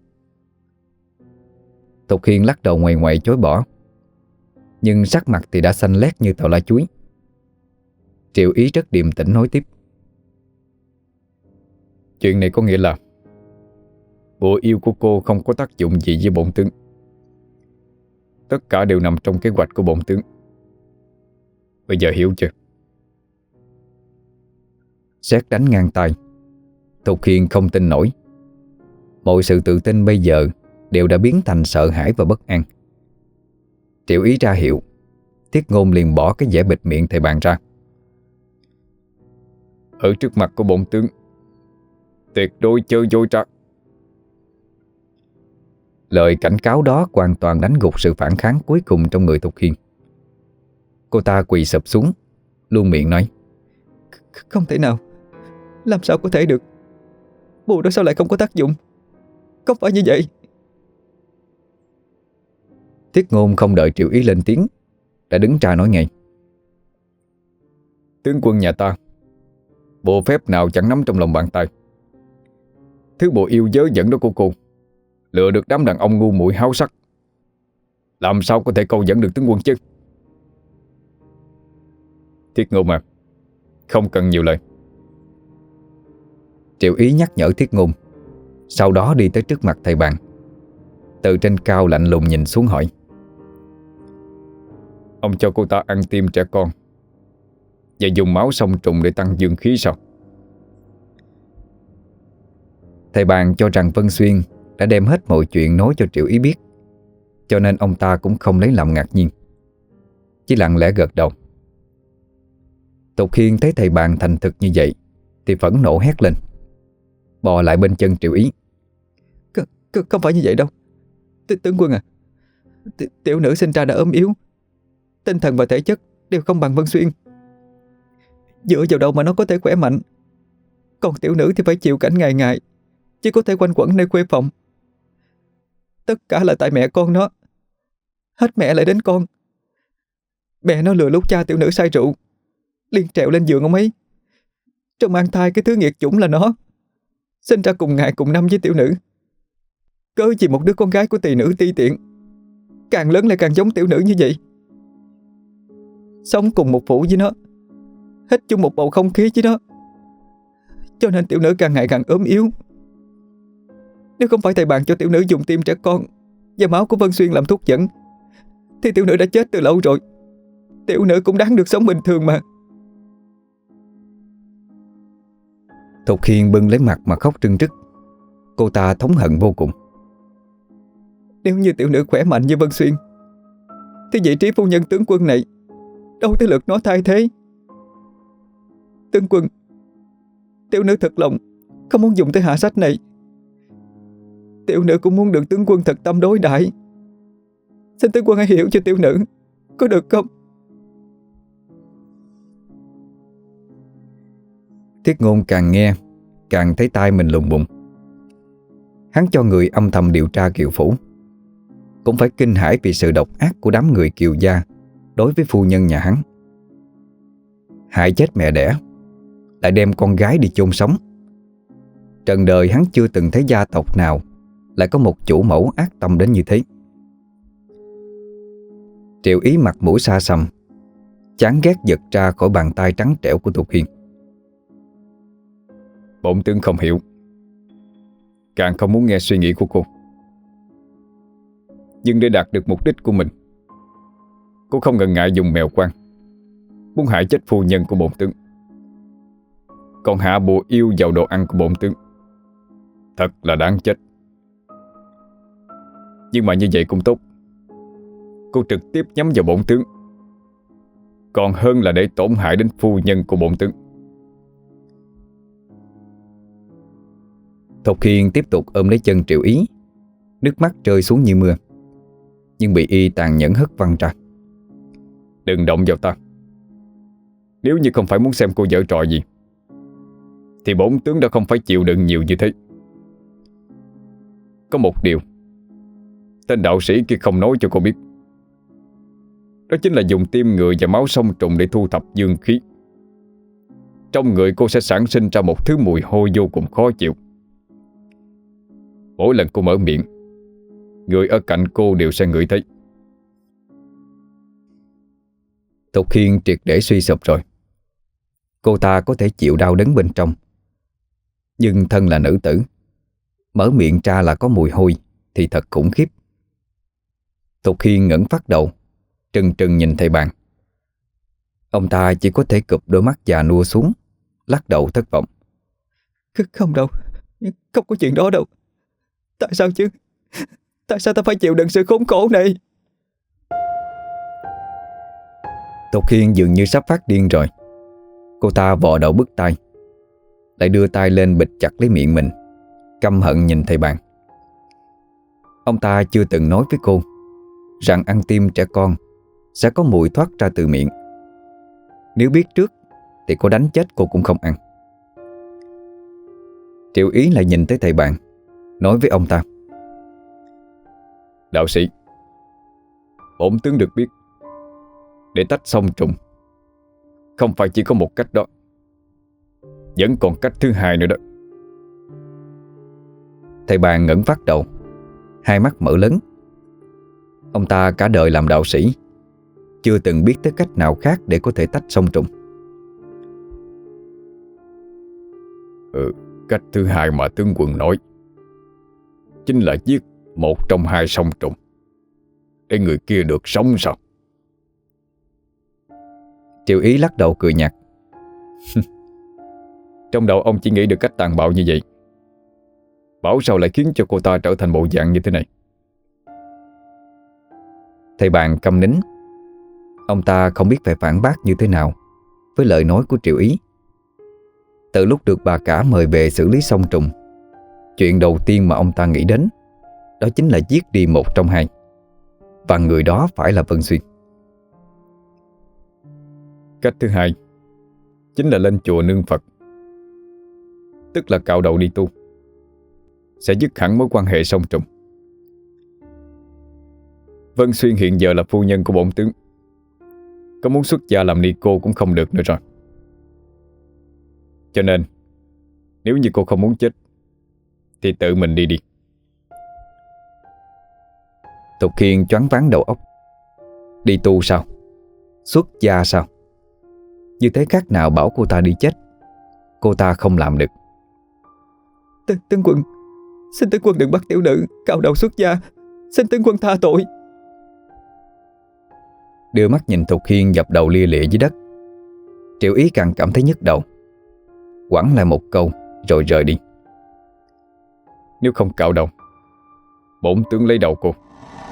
Thục Hiên lắc đầu ngoằn ngoèo chối bỏ, nhưng sắc mặt thì đã xanh lét như tàu lá chuối. Triệu Ý rất điềm tĩnh nói tiếp: Chuyện này có nghĩa là bùa yêu của cô không có tác dụng gì với bổn tướng. Tất cả đều nằm trong kế hoạch của bổn tướng. Bây giờ hiểu chưa? Sét đánh ngang tai. Thục Hiên không tin nổi. Mọi sự tự tin bây giờ đều đã biến thành sợ hãi và bất an. Triệu Ý ra hiệu, Thiết Ngôn liền bỏ cái vẻ bịt miệng thầy bạn ra. Ở trước mặt của bổn tướng, tuyệt đối chớ dối trá. Lời cảnh cáo đó hoàn toàn đánh gục sự phản kháng cuối cùng trong người Thục Hiên. Cô ta quỳ sụp xuống, luôn miệng nói: Không thể nào, làm sao có thể được? Bùa đó sao lại không có tác dụng? Không phải như vậy. Thiết Ngôn không đợi Triệu Ý lên tiếng, đã đứng ra nói ngay: Tướng quân nhà ta, bộ phép nào chẳng nắm trong lòng bàn tay. Thứ bộ yêu dớ dẫn đó của cô lừa được đám đàn ông ngu muội háo sắc, làm sao có thể câu dẫn được tướng quân chứ? Thiết Ngôn à, không cần nhiều lời. Triệu Ý nhắc nhở Thiết Ngôn, sau đó đi tới trước mặt thầy bạn, từ trên cao lạnh lùng nhìn xuống hỏi: Ông cho cô ta ăn tim trẻ con, và dùng máu song trùng để tăng dương khí sao? Thầy bàn cho rằng Vân Xuyên đã đem hết mọi chuyện nói cho Triệu Ý biết, cho nên ông ta cũng không lấy làm ngạc nhiên, chỉ lặng lẽ gật đầu. Tục Hiên thấy thầy bàn thành thực như vậy thì phẫn nộ hét lên, bò lại bên chân Triệu Ý. Không phải như vậy đâu tướng quân à. Tiểu nữ sinh ra đã ốm yếu, tinh thần và thể chất đều không bằng Vân Xuyên. Dựa vào đâu mà nó có thể khỏe mạnh? Còn tiểu nữ thì phải chịu cảnh ngày ngày chỉ có thể quanh quẩn nơi khuê phòng. Tất cả là tại mẹ con nó. Hết mẹ lại đến con. Mẹ nó lừa lúc cha tiểu nữ say rượu, liền trèo lên giường ông ấy. Trong mang thai cái thứ nghiệt chủng là nó, sinh ra cùng ngày cùng năm với tiểu nữ. Cớ gì một đứa con gái của tỳ nữ ti tiện, càng lớn lại càng giống tiểu nữ như vậy. Sống cùng một phủ với nó, hít chung một bầu không khí với nó, cho nên tiểu nữ càng ngày càng ốm yếu. Nếu không phải thầy bàn cho tiểu nữ dùng tim trẻ con và máu của Vân Xuyên làm thuốc dẫn, thì tiểu nữ đã chết từ lâu rồi. Tiểu nữ cũng đáng được sống bình thường mà. Thục Hiên bưng lấy mặt mà khóc rưng rức. Cô ta thống hận vô cùng. Nếu như tiểu nữ khỏe mạnh như Vân Xuyên, thì vị trí phu nhân tướng quân này đâu tới lượt nó thay thế. Tướng quân, tiểu nữ thật lòng không muốn dùng tới hạ sách này. Tiểu nữ cũng muốn được tướng quân thật tâm đối đãi. Xin tướng quân hãy hiểu cho tiểu nữ, có được không? Thiết Ngôn càng nghe càng thấy tai mình lùng bùng. Hắn cho người âm thầm điều tra Kiều phủ, cũng phải kinh hãi vì sự độc ác của đám người Kiều gia đối với phu nhân nhà hắn. Hại chết mẹ đẻ, lại đem con gái đi chôn sống. Trần đời hắn chưa từng thấy gia tộc nào lại có một chủ mẫu ác tâm đến như thế. Triệu Ý mặt mũi xa xăm, chán ghét giật ra khỏi bàn tay trắng trẻo của Tục Hiên. Bổn tướng không hiểu, càng không muốn nghe suy nghĩ của cô. Nhưng để đạt được mục đích của mình, cô không ngần ngại dùng mèo quan, muốn hại chết phu nhân của bổn tướng, còn hạ bùa yêu vào đồ ăn của bổn tướng. Thật là đáng chết. Nhưng mà như vậy cũng tốt. Cô trực tiếp nhắm vào bổn tướng, còn hơn là để tổn hại đến phu nhân của bổn tướng. Thục Hiên tiếp tục ôm lấy chân Triệu Ý, nước mắt rơi xuống như mưa, nhưng bị y tàn nhẫn hất văng ra. Đừng động vào ta. Nếu như không phải muốn xem cô giở trò gì, thì bổn tướng đã không phải chịu đựng nhiều như thế. Có một điều tên đạo sĩ kia không nói cho cô biết, đó chính là dùng tim người và máu song trùng để thu thập dương khí. Trong người cô sẽ sản sinh ra một thứ mùi hôi vô cùng khó chịu. Mỗi lần cô mở miệng, người ở cạnh cô đều sẽ ngửi thấy. Thục Hiên triệt để suy sụp rồi. Cô ta có thể chịu đau đớn bên trong, nhưng thân là nữ tử, mở miệng ra là có mùi hôi thì thật khủng khiếp. Thục Hiên ngẩng phát đầu, trừng trừng nhìn thầy bàn. Ông ta chỉ có thể cụp đôi mắt già nua xuống, lắc đầu thất vọng. Không đâu, không có chuyện đó đâu. Tại sao chứ? Tại sao ta phải chịu đựng sự khốn khổ này? Thục Hiên dường như sắp phát điên rồi. Cô ta vò đầu bứt tai, lại đưa tay lên bịt chặt lấy miệng mình, căm hận nhìn thầy bàn. Ông ta chưa từng nói với cô rằng ăn tim trẻ con sẽ có mùi thoát ra từ miệng. Nếu biết trước thì cô đánh chết cô cũng không ăn. Triệu Ý lại nhìn tới thầy bàn, nói với ông ta. Đạo sĩ, bổn tướng được biết, để tách song trùng không phải chỉ có một cách đó, vẫn còn cách thứ hai nữa đó. Thầy bàn ngẩng phát đầu, hai mắt mở lớn. Ông ta cả đời làm đạo sĩ, chưa từng biết tới cách nào khác để có thể tách song trùng. Cách thứ hai mà tướng quân nói chính là giết một trong hai song trùng để người kia được sống sao? Triệu Ý lắc đầu cười nhạt. Trong đầu ông chỉ nghĩ được cách tàn bạo như vậy, bảo sao lại khiến cho cô ta trở thành bộ dạng như thế này. Thầy bạn câm nín. Ông ta không biết phải phản bác như thế nào với lời nói của Triệu Ý. Từ lúc được bà cả mời về xử lý song trùng, chuyện đầu tiên mà ông ta nghĩ đến đó chính là giết đi một trong hai, và người đó phải là Vân Xuyên. Cách thứ hai chính là lên chùa nương Phật, tức là cạo đầu đi tu, sẽ dứt hẳn mối quan hệ song trùng. Vân Xuyên hiện giờ là phu nhân của bổn tướng, có muốn xuất gia làm ni cô cũng không được nữa rồi. Cho nên nếu như cô không muốn chết thì tự mình đi đi. Tục Khiên choáng váng đầu óc. Đi tu sao? Xuất gia sao? Như thế khác nào bảo cô ta đi chết. Cô ta không làm được. Tướng quân, xin tướng quân đừng bắt tiểu nữ cạo đầu xuất gia, xin tướng quân tha tội. Đưa mắt nhìn Tục Khiên dập đầu lia lịa dưới đất, Triệu Ý càng cảm thấy nhức đầu, quẳng lại một câu rồi rời đi. Nếu không cạo đầu, bổn tướng lấy đầu cô.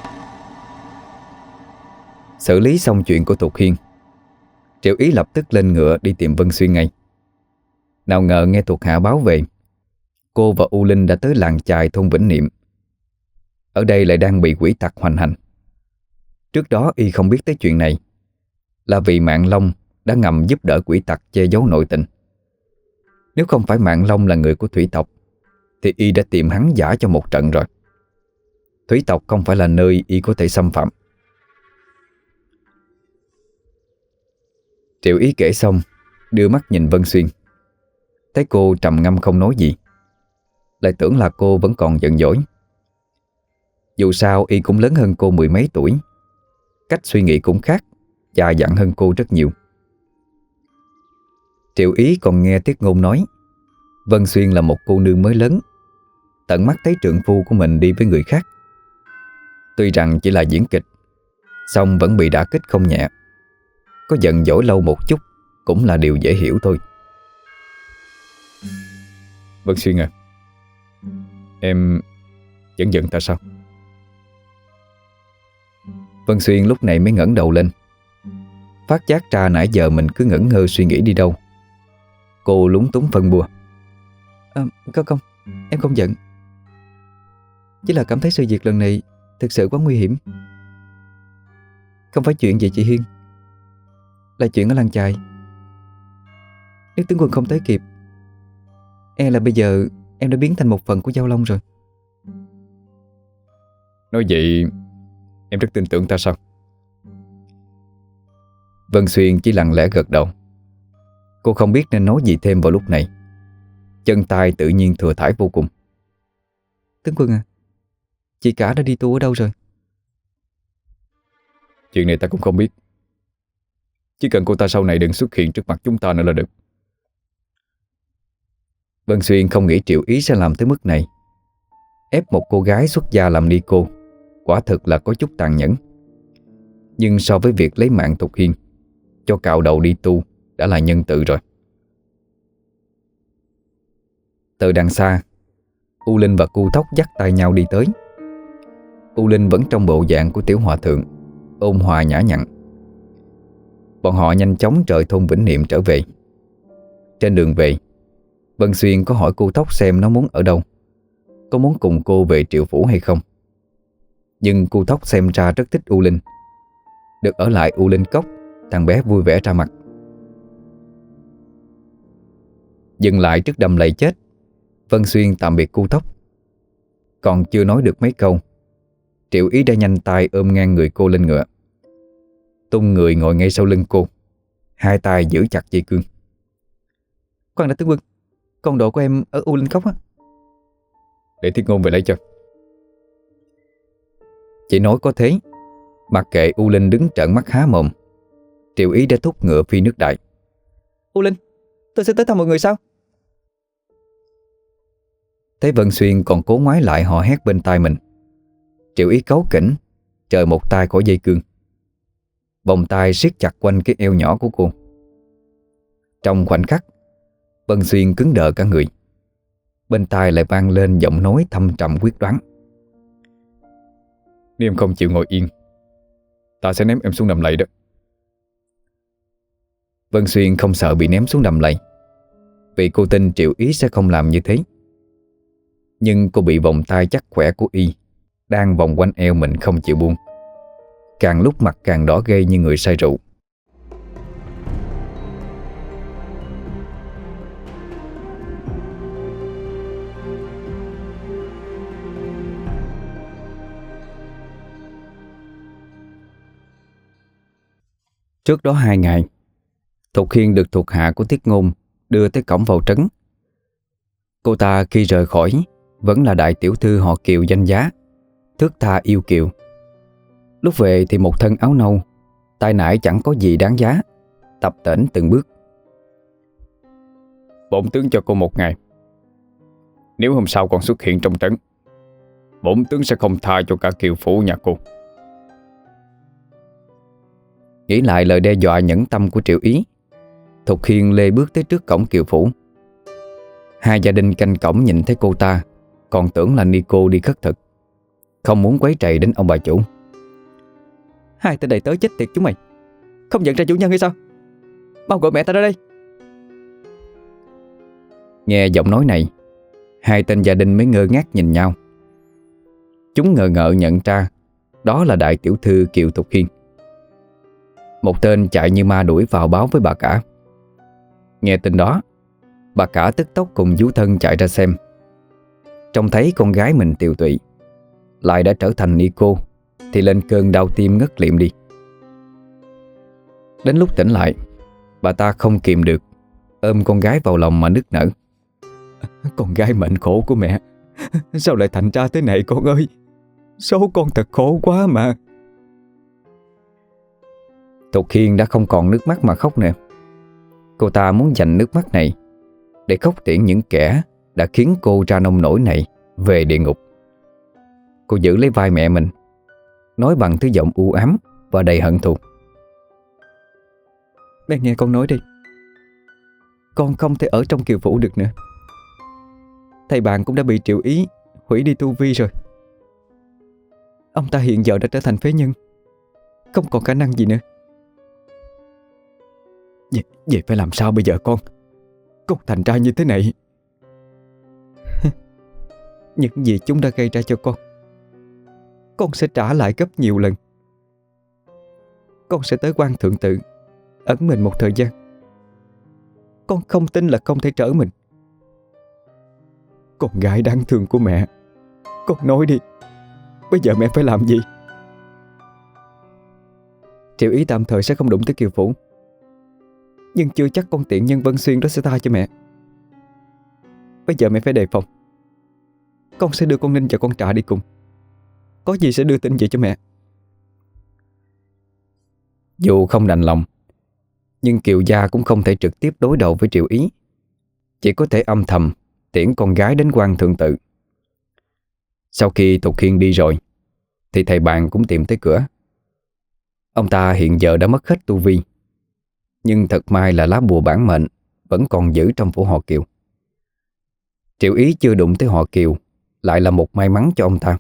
Xử lý xong chuyện của Tục Khiên, Triệu Ý lập tức lên ngựa đi tìm Vân Xuyên ngay. Nào ngờ nghe thuộc hạ báo về, cô và U Linh đã tới làng chài thôn Vĩnh Niệm. Ở đây lại đang bị quỷ tặc hoành hành. Trước đó y không biết tới chuyện này, là vì Mạng Long đã ngầm giúp đỡ quỷ tặc che giấu nội tình. Nếu không phải Mạng Long là người của thủy tộc thì y đã tìm hắn giả cho một trận rồi. Thủy tộc không phải là nơi y có thể xâm phạm. Triệu Ý kể xong, đưa mắt nhìn Vân Xuyên. Thấy cô trầm ngâm không nói gì, lại tưởng là cô vẫn còn giận dỗi. Dù sao y cũng lớn hơn cô mười mấy tuổi, cách suy nghĩ cũng khác, già dặn hơn cô rất nhiều. Triệu Ý còn nghe Tiết Ngôn nói Vân Xuyên là một cô nương mới lớn, tận mắt thấy trượng phu của mình đi với người khác. Tuy rằng chỉ là diễn kịch, song vẫn bị đả kích không nhẹ. Có giận dỗi lâu một chút cũng là điều dễ hiểu thôi. Vân Xuyên à, em vẫn giận ta sao? Vân Xuyên lúc này mới ngẩng đầu lên, phát giác ra nãy giờ mình cứ ngẩn ngơ suy nghĩ đi đâu. Cô lúng túng phân bua. Không, em không giận. Chỉ là cảm thấy sự việc lần này thực sự quá nguy hiểm. Không phải chuyện về chị Hiên, là chuyện ở làng chài. Nếu tướng quân không tới kịp, e là bây giờ em đã biến thành một phần của Giao Long rồi. Nói vậy em rất tin tưởng ta sao? Vân Xuyên chỉ lặng lẽ gật đầu. Cô không biết nên nói gì thêm vào lúc này. Chân tay tự nhiên thừa thãi vô cùng. Tướng quân à, chị cả đã đi tu ở đâu rồi? Chuyện này ta cũng không biết. Chỉ cần cô ta sau này đừng xuất hiện trước mặt chúng ta nữa là được. Vân Xuyên không nghĩ Triệu Ý sẽ làm tới mức này. Ép một cô gái xuất gia làm ni cô quả thực là có chút tàn nhẫn. Nhưng so với việc lấy mạng Tục Hiên, cho cạo đầu đi tu đã là nhân từ rồi. Từ đằng xa, U Linh và Cu Thóc dắt tay nhau đi tới. U Linh vẫn trong bộ dạng của tiểu hòa thượng, ôn hòa nhã nhặn. Bọn họ nhanh chóng rời thôn Vĩnh Niệm trở về. Trên đường về, Vân Xuyên có hỏi Cu Thóc xem nó muốn ở đâu, có muốn cùng cô về Triệu Phủ hay không. Nhưng Cu Thóc xem ra rất thích U Linh. Được ở lại U Linh Cốc, thằng bé vui vẻ ra mặt. Dừng lại trước đầm lầy chết, Vân Xuyên tạm biệt Cu Thóc. Còn chưa nói được mấy câu, Triệu Ý đã nhanh tay ôm ngang người cô lên ngựa, tung người ngồi ngay sau lưng cô, hai tay giữ chặt dây cương. Khoan đã tướng quân, con độ của em ở U Linh Cốc á. Để Thiết Ngôn về lấy cho. Chỉ nói có thế, mặc kệ U Linh đứng trợn mắt há mồm, Triệu Ý đã thúc ngựa phi nước đại. U Linh, tôi sẽ tới thăm mọi người sao? Thấy Vân Xuyên còn cố ngoái lại hò hét bên tai mình, Triệu Ý cáu kỉnh trời một tay khỏi dây cương, vòng tay siết chặt quanh cái eo nhỏ của cô. Trong khoảnh khắc, Vân Xuyên cứng đờ cả người. Bên tai lại vang lên giọng nói thâm trầm quyết đoán: Nếu em không chịu ngồi yên, ta sẽ ném em xuống đầm lầy đó. Vân Xuyên không sợ bị ném xuống đầm lầy, vì cô tin Triệu Ý sẽ không làm như thế. Nhưng cô bị vòng tay chắc khỏe của Y đang vòng quanh eo mình không chịu buông, càng lúc mặt càng đỏ ghê như người say rượu. Trước đó 2 ngày, Thục Hiên được thuộc hạ của Tiết Ngôn đưa tới cổng vào trấn. Cô ta khi rời khỏi vẫn là đại tiểu thư họ Kiều danh giá, thước tha yêu kiều. Lúc về thì một thân áo nâu, tay nải chẳng có gì đáng giá, tập tễnh từng bước. Bổn tướng cho cô 1 ngày. Nếu hôm sau còn xuất hiện trong trấn, bổn tướng sẽ không tha cho cả kiều phủ nhà cô. Nghĩ lại lời đe dọa nhẫn tâm của Triệu Ý, Thục Hiên lê bước tới trước cổng kiều phủ. Hai gia đình canh cổng nhìn thấy cô ta còn tưởng là Nico đi khất thực, không muốn quấy rầy đến ông bà chủ. Hai tên đầy tớ chết tiệt chúng mày, không nhận ra chủ nhân hay sao? Mau gọi mẹ ta ra đây. Nghe giọng nói này, hai tên gia đình mới ngơ ngác nhìn nhau. Chúng ngờ ngợ nhận ra đó là đại tiểu thư Kiều Thục Hiên. Một tên chạy như ma đuổi vào báo với bà cả. Nghe tin đó, bà cả tức tốc cùng vú thân chạy ra xem. Trông thấy con gái mình tiều tụy, lại đã trở thành Nico, thì lên cơn đau tim ngất liệm đi. Đến lúc tỉnh lại, bà ta không kìm được, ôm con gái vào lòng mà nức nở. Con gái mệnh khổ của mẹ, sao lại thành ra thế này con ơi? Số con thật khổ quá mà. Thục Hiên đã không còn nước mắt mà khóc nữa. Cô ta muốn dành nước mắt này để khóc tiễn những kẻ đã khiến cô ra nông nổi này về địa ngục. Cô giữ lấy vai mẹ mình, nói bằng thứ giọng u ám và đầy hận thù: Mẹ nghe con nói đi. Con không thể ở trong kiều phủ được nữa. Thầy bạn cũng đã bị Triệu Ý hủy đi tu vi rồi. Ông ta hiện giờ đã trở thành phế nhân, không còn khả năng gì nữa. Vậy phải làm sao bây giờ con? Con thành ra như thế này. Những gì chúng đã gây ra cho con sẽ trả lại gấp nhiều lần. Con sẽ tới Quan Thượng Tự ẩn mình một thời gian. Con không tin là không thể trở mình. Con gái đáng thương của mẹ, con nói đi, bây giờ mẹ phải làm gì? Triệu Ý tạm thời sẽ không đụng tới kiều phủ, nhưng chưa chắc con tiện nhân Vân Xuyên đó sẽ tha cho mẹ. Bây giờ mẹ phải đề phòng. Con sẽ đưa con Ninh và con Trạ đi cùng. Có gì sẽ đưa tin về cho mẹ. Dù không đành lòng, nhưng Kiều gia cũng không thể trực tiếp đối đầu với Triệu Ý, chỉ có thể âm thầm tiễn con gái đến Quan Thượng Tự. Sau khi Thục Hiên đi rồi, thì thầy bạn cũng tìm tới cửa. Ông ta hiện giờ đã mất hết tu vi, nhưng thật may là lá bùa bản mệnh vẫn còn giữ trong phủ họ Kiều. Triệu Ý chưa đụng tới họ Kiều lại là một may mắn cho ông ta.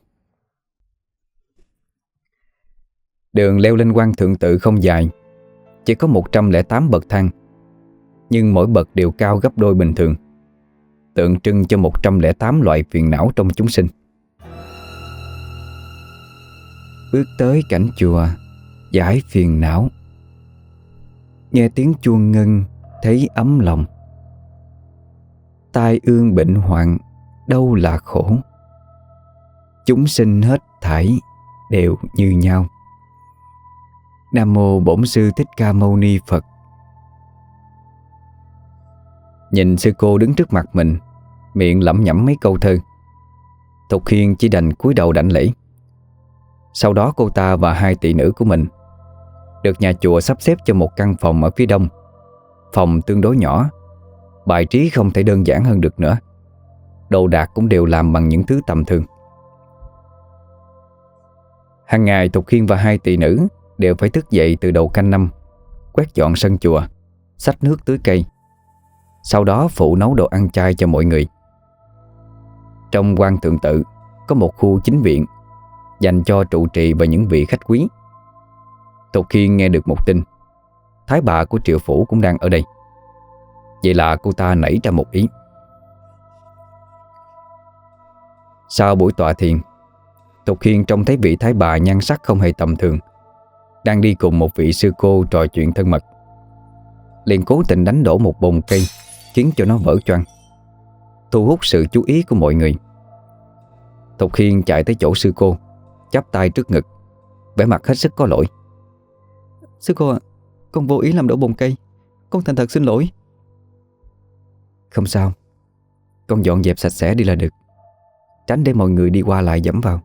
Đường leo lên Quan Thượng Tự không dài, chỉ có 108 bậc thang, nhưng mỗi bậc đều cao gấp đôi bình thường, tượng trưng cho 108 loại phiền não trong chúng sinh. Bước tới cảnh chùa giải phiền não, nghe tiếng chuông ngân thấy ấm lòng. Tai ương bệnh hoạn đâu là khổ, chúng sinh hết thảy đều như nhau. Nam mô Bổn Sư Thích Ca Mâu Ni Phật. Nhìn sư cô đứng trước mặt mình, miệng lẩm nhẩm mấy câu thơ, Thục Hiên chỉ đành cúi đầu đảnh lễ. Sau đó cô ta và hai tỷ nữ của mình được nhà chùa sắp xếp cho một căn phòng ở phía đông. Phòng tương đối nhỏ, bài trí không thể đơn giản hơn được nữa. Đồ đạc cũng đều làm bằng những thứ tầm thường. Hàng ngày Thục Hiên và hai tỷ nữ đều phải thức dậy từ đầu canh năm, quét dọn sân chùa, xách nước tưới cây, Sau đó phụ nấu đồ ăn chay cho mọi người. Trong quan thượng tự có một khu chính viện dành cho trụ trì và những vị khách quý. Thục Khiên nghe được một tin, thái bà của Triệu Phủ cũng đang ở đây. Vậy là cô ta nảy ra một ý. Sau buổi tọa thiền, Thục Khiên trông thấy vị thái bà nhan sắc không hề tầm thường đang đi cùng một vị sư cô trò chuyện thân mật. Liền cố tình đánh đổ một bồn cây, khiến cho nó vỡ choang, thu hút sự chú ý của mọi người. Thục Khiên chạy tới chỗ sư cô, chắp tay trước ngực, vẻ mặt hết sức có lỗi. Sư cô ạ, con vô ý làm đổ bồn cây, con thành thật xin lỗi. Không sao, con dọn dẹp sạch sẽ đi là được, tránh để mọi người đi qua lại dẫm vào.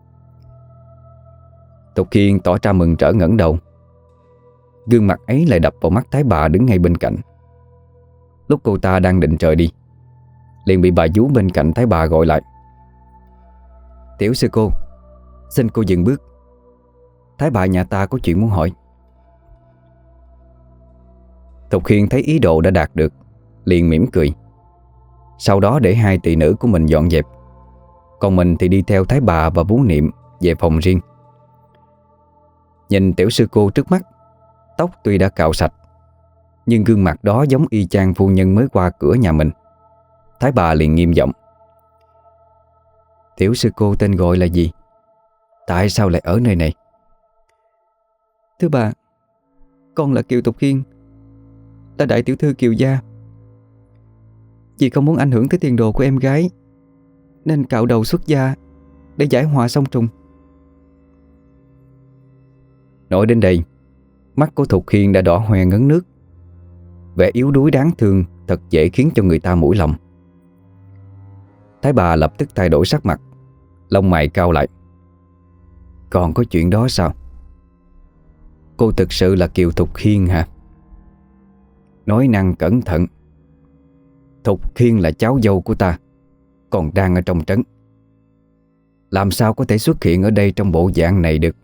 Thục Khiên tỏ ra mừng rỡ ngẩng đầu. Gương mặt ấy lại đập vào mắt thái bà đứng ngay bên cạnh. Lúc cô ta đang định rời đi, liền bị bà vú bên cạnh thái bà gọi lại. Tiểu sư cô, xin cô dừng bước, thái bà nhà ta có chuyện muốn hỏi. Thục Khiên thấy ý đồ đã đạt được, liền mỉm cười. Sau đó để hai tỳ nữ của mình dọn dẹp, còn mình thì đi theo thái bà và vú Niệm về phòng riêng. Nhìn tiểu sư cô trước mắt, tóc tuy đã cạo sạch, nhưng gương mặt đó giống y chang phu nhân mới qua cửa nhà mình. Thái bà liền nghiêm giọng. Tiểu sư cô tên gọi là gì? Tại sao lại ở nơi này? Thưa bà, con là Kiều Thục Khiên, là đại tiểu thư Kiều gia. Vì không muốn ảnh hưởng tới tiền đồ của em gái, nên cạo đầu xuất gia để giải họa song trùng. Nói đến đây, mắt của Thục Khiên đã đỏ hoe ngấn nước. Vẻ yếu đuối đáng thương thật dễ khiến cho người ta mũi lòng. Thái bà lập tức thay đổi sắc mặt, lông mày cau lại. Còn có chuyện đó sao? Cô thực sự là Kiều Thục Khiên hả? Nói năng cẩn thận. Thục Khiên là cháu dâu của ta, còn đang ở trong trấn. Làm sao có thể xuất hiện ở đây trong bộ dạng này được?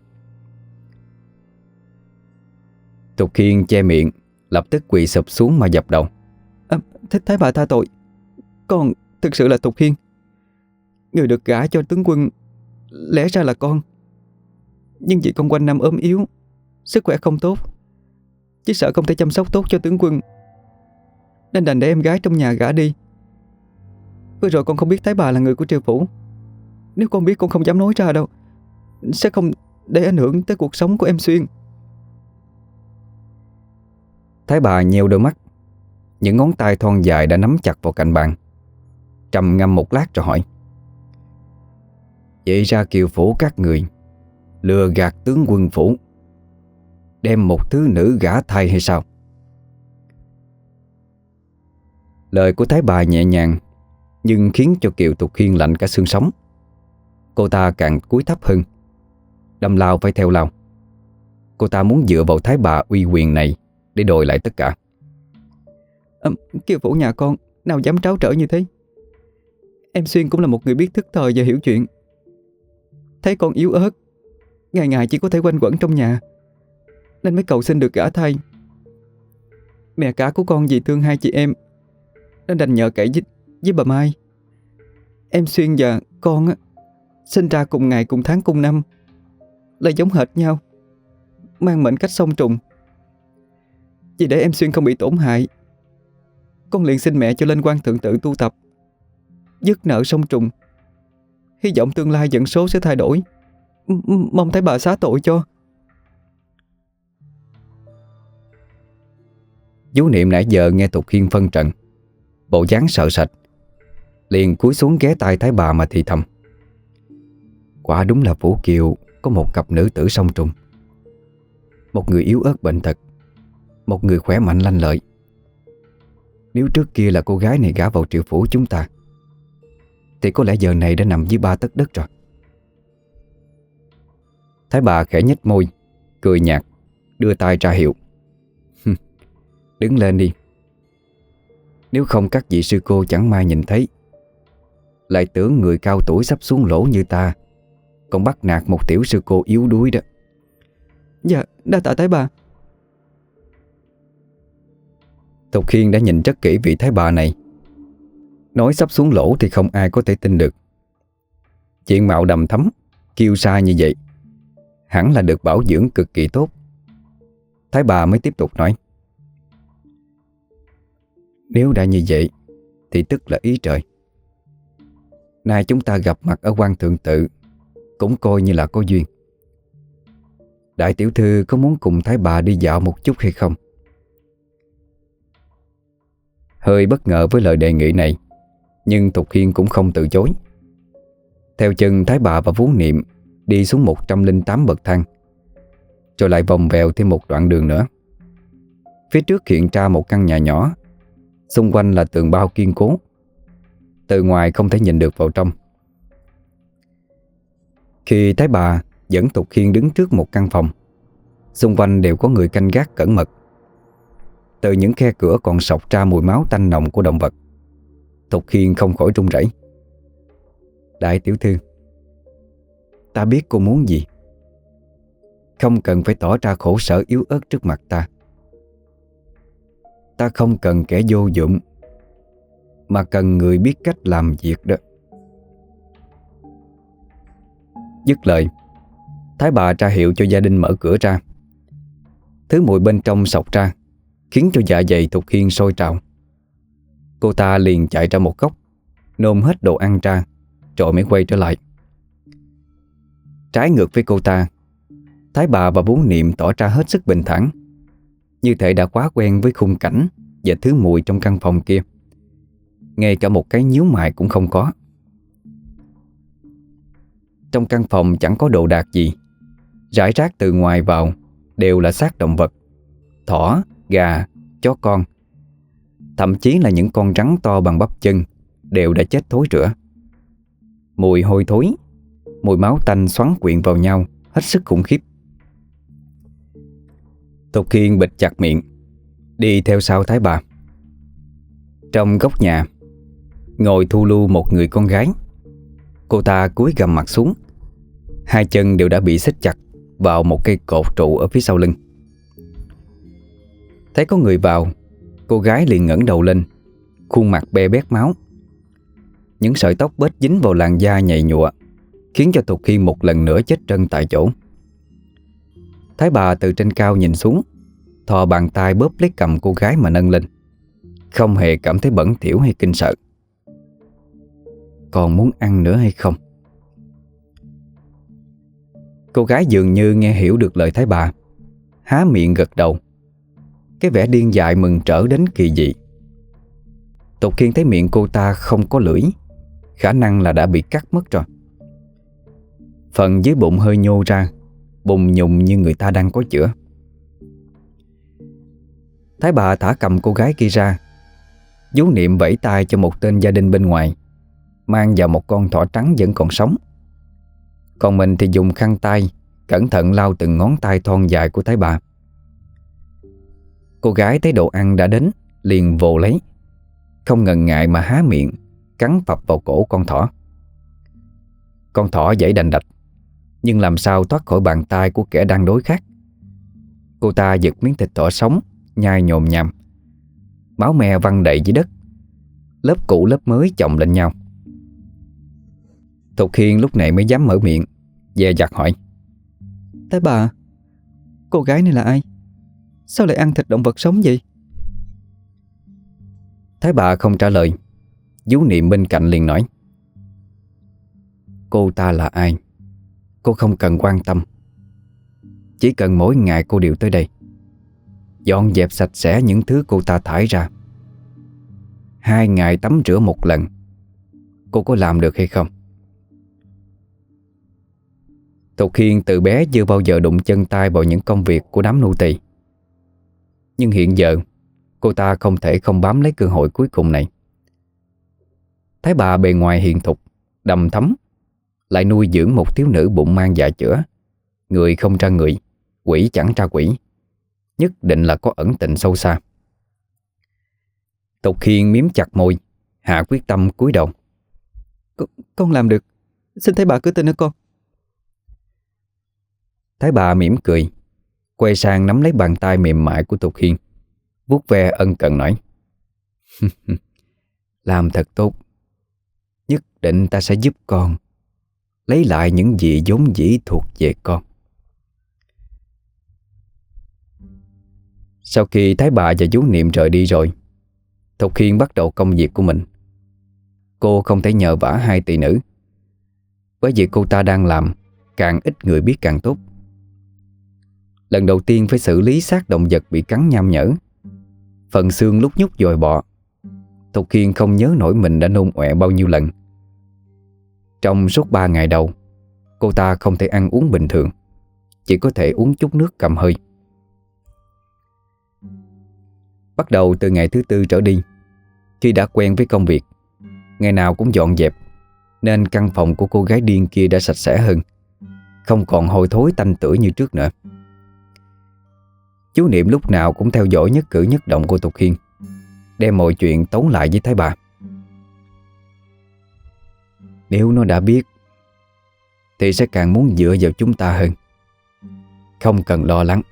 Thục Khiên che miệng, lập tức quỳ sụp xuống mà dập đầu. Thích thái bà tha tội, con thực sự là Thục Khiên, người được gả cho tướng quân. Lẽ ra là con, nhưng vì con quanh năm ốm yếu, sức khỏe không tốt, chỉ sợ không thể chăm sóc tốt cho tướng quân, nên đành để em gái trong nhà gả đi. Vừa rồi con không biết thái bà là người của Triều Phủ. Nếu con biết con không dám nói ra đâu, sẽ không để ảnh hưởng tới cuộc sống của em Xuyên. Thái bà nheo đôi mắt, những ngón tay thon dài đã nắm chặt vào cạnh bàn, trầm ngâm một lát rồi hỏi. Vậy ra Kiều Phủ các người lừa gạt tướng quân phủ, đem một thứ nữ gả thai hay sao? Lời của thái bà nhẹ nhàng, nhưng khiến cho Kiều Thục Khiên lạnh cả xương sống. Cô ta càng cúi thấp hơn, đâm lao phải theo lao. Cô ta muốn dựa vào thái bà uy quyền này để đòi lại tất cả. Kiều Phủ nhà con nào dám tráo trở như thế. Em Xuyên cũng là một người biết thức thời và hiểu chuyện. Thấy con yếu ớt, ngày ngày chỉ có thể quanh quẩn trong nhà, nên mới cầu xin được gả thai. Mẹ cả của con vì thương hai chị em nên đành nhờ cậy với bà Mai. Em Xuyên và con sinh ra cùng ngày cùng tháng cùng năm, là giống hệt nhau, mang mệnh cách song trùng. Vì để em Xuyên không bị tổn hại, con liền xin mẹ cho lên quan thượng tự tu tập, dứt nợ song trùng, hy vọng tương lai vận số sẽ thay đổi. Mong thấy bà xá tội cho. Vú Niệm nãy giờ nghe Thục Khiên phân trần, bộ dáng sợ sệt, liền cúi xuống ghé tai thái bà mà thì thầm. Quả đúng là Phủ Kiều có một cặp nữ tử song trùng, một người yếu ớt bệnh tật, một người khỏe mạnh lanh lợi. Nếu trước kia là cô gái này gả vào Triệu Phủ chúng ta, thì có lẽ giờ này đã nằm dưới 3 tấc đất rồi. Thái bà khẽ nhếch môi, cười nhạt, đưa tay ra hiệu. Đứng lên đi. Nếu không các vị sư cô chẳng may nhìn thấy, lại tưởng người cao tuổi sắp xuống lỗ như ta còn bắt nạt một tiểu sư cô yếu đuối đó. Dạ, đa tạ thái bà. Thục Khiên đã nhìn rất kỹ vị thái bà này. Nói sắp xuống lỗ thì không ai có thể tin được. Diện mạo đầm thắm, kiêu sa như vậy, hẳn là được bảo dưỡng cực kỳ tốt. Thái bà mới tiếp tục nói: Nếu đã như vậy thì tức là ý trời. Nay chúng ta gặp mặt ở quan thượng tự cũng coi như là có duyên. Đại tiểu thư có muốn cùng thái bà đi dạo một chút hay không? Hơi bất ngờ với lời đề nghị này, nhưng Thục Khiên cũng không từ chối. Theo chân thái bà và Vú Niệm đi xuống 108 bậc thang, rồi lại vòng vèo thêm một đoạn đường nữa. Phía trước hiện ra một căn nhà nhỏ, xung quanh là tường bao kiên cố, từ ngoài không thể nhìn được vào trong. Khi thái bà dẫn Thục Khiên đứng trước một căn phòng, xung quanh đều có người canh gác cẩn mật. Từ những khe cửa còn xộc ra mùi máu tanh nồng của động vật. Thục Khiên không khỏi run rẩy. Đại tiểu thư, ta biết cô muốn gì. Không cần phải tỏ ra khổ sở yếu ớt trước mặt ta. Ta không cần kẻ vô dụng, mà cần người biết cách làm việc đó. Dứt lời, thái bà ra hiệu cho gia đình mở cửa ra. Thứ mùi bên trong xộc ra khiến cho dạ dày Thục Khiên sôi trào. Cô ta liền chạy ra một góc, nôn hết đồ ăn ra, rồi mới quay trở lại. Trái ngược với cô ta, thái bà và Vú Niệm tỏ ra hết sức bình thản, như thể đã quá quen với khung cảnh và thứ mùi trong căn phòng kia. Ngay cả một cái nhíu mày cũng không có. Trong căn phòng chẳng có đồ đạc gì. Rải rác từ ngoài vào đều là xác động vật: thỏ, gà, chó con. Thậm chí là những con rắn to bằng bắp chân đều đã chết thối rữa. Mùi hôi thối, mùi máu tanh xoắn quyện vào nhau, hết sức khủng khiếp. Thục Khiên bịt chặt miệng, đi theo sau thái bà. Trong góc nhà ngồi thu lu một người con gái. Cô ta cúi gằm mặt xuống, hai chân đều đã bị xích chặt vào một cây cột trụ ở phía sau lưng. Thấy có người vào, cô gái liền ngẩng đầu lên, khuôn mặt be bét máu. Những sợi tóc bết dính vào làn da nhầy nhụa, khiến cho Thục Khiên một lần nữa chết trân tại chỗ. Thái bà từ trên cao nhìn xuống, thò bàn tay bóp lấy cằm cô gái mà nâng lên, không hề cảm thấy bẩn thỉu hay kinh sợ. Còn muốn ăn nữa hay không? Cô gái dường như nghe hiểu được lời thái bà, há miệng gật đầu. Cái vẻ điên dại mừng trở đến kỳ dị. Thục Khiên thấy miệng cô ta không có lưỡi, khả năng là đã bị cắt mất rồi. Phần dưới bụng hơi nhô ra, bùng nhùng như người ta đang có chữa. Thái bà thả cầm cô gái kia ra. Vú Niệm vẫy tay cho một tên gia đình bên ngoài, mang vào một con thỏ trắng vẫn còn sống. Còn mình thì dùng khăn tay cẩn thận lau từng ngón tay thon dài của thái bà. Cô gái thấy đồ ăn đã đến liền vồ lấy, không ngần ngại mà há miệng cắn phập vào cổ con thỏ. Con thỏ giãy đành đạch, nhưng làm sao thoát khỏi bàn tay của kẻ đang đối khát. Cô ta giật miếng thịt thỏ sống, nhai nhồm nhàm. Máu me văng đầy dưới đất, lớp cũ lớp mới chồng lên nhau. Thục Khiên lúc này mới dám mở miệng, dè dặt hỏi: Thái bà, cô gái này là ai? Sao lại ăn thịt động vật sống vậy? Thái bà không trả lời. Vú Niệm bên cạnh liền nói: Cô ta là ai cô không cần quan tâm. Chỉ cần mỗi ngày cô đều tới đây, dọn dẹp sạch sẽ những thứ cô ta thải ra. 2 ngày tắm rửa một lần, cô có làm được hay không? Thục Khiên từ bé chưa bao giờ đụng chân tay vào những công việc của đám nô tỳ, nhưng hiện giờ cô ta không thể không bám lấy cơ hội cuối cùng này. Thái bà bề ngoài hiền thục, đằm thắm, lại nuôi dưỡng một thiếu nữ bụng mang dạ chữa, người không ra người, quỷ chẳng ra quỷ, nhất định là có ẩn tình sâu xa. Thục Khiên miếm chặt môi, hạ quyết tâm cúi đầu. Con làm được, xin thái bà cứ tin ở con. Thái bà mỉm cười, quay sang nắm lấy bàn tay mềm mại của Thục Khiên, vuốt ve ân cần nói: Làm thật tốt. Nhất định ta sẽ giúp con lấy lại những gì vốn dĩ thuộc về con. Sau khi Thái bà và chú Niệm rời đi rồi, Thục Hiên bắt đầu công việc của mình. Cô không thể nhờ vả hai tỷ nữ, với việc cô ta đang làm, càng ít người biết càng tốt. Lần đầu tiên phải xử lý xác động vật bị cắn nham nhở, phần xương lúc nhúc dòi bọ. Thục Hiên không nhớ nổi mình đã nôn ọe bao nhiêu lần. Trong suốt 3 ngày đầu, cô ta không thể ăn uống bình thường, chỉ có thể uống chút nước cầm hơi. Bắt đầu từ ngày thứ 4 trở đi, khi đã quen với công việc, ngày nào cũng dọn dẹp, nên căn phòng của cô gái điên kia đã sạch sẽ hơn, không còn hôi thối tanh tưởi như trước nữa. Chú Niệm lúc nào cũng theo dõi nhất cử nhất động của Thục Hiên, đem mọi chuyện tấu lại với Thái bà. Nếu nó đã biết thì sẽ càng muốn dựa vào chúng ta hơn. Không cần lo lắng.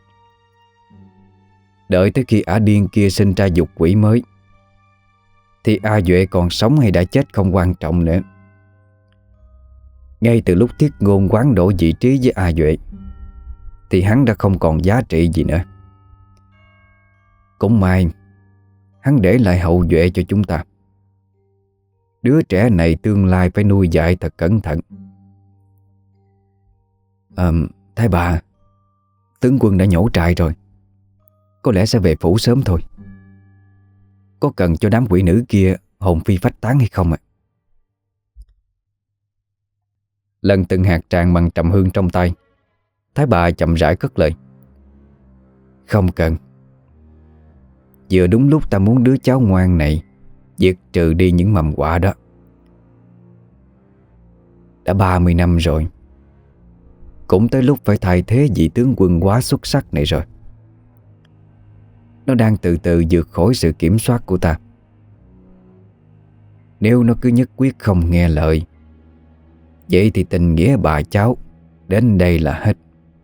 Đợi tới khi ả điên kia sinh ra dục quỷ mới, thì A Duệ còn sống hay đã chết không quan trọng nữa. Ngay từ lúc Thiết Ngôn hoán đổi vị trí với A Duệ, thì hắn đã không còn giá trị gì nữa. Cũng may hắn để lại hậu duệ cho chúng ta. Đứa trẻ này tương lai phải nuôi dạy thật cẩn thận. Thái bà, tướng quân đã nhổ trại rồi, có lẽ sẽ về phủ sớm thôi. Có cần cho đám quỷ nữ kia hồn phi phách tán hay không ạ? Lần từng hạt tràng bằng trầm hương trong tay, Thái bà chậm rãi cất lời: Không cần. Vừa đúng lúc ta muốn đứa cháu ngoan này diệt trừ đi những mầm họa đó. Đã 30 năm rồi, cũng tới lúc phải thay thế vị tướng quân quá xuất sắc này rồi. Nó đang từ từ vượt khỏi sự kiểm soát của ta. Nếu nó cứ nhất quyết không nghe lời, vậy thì tình nghĩa bà cháu đến đây là hết.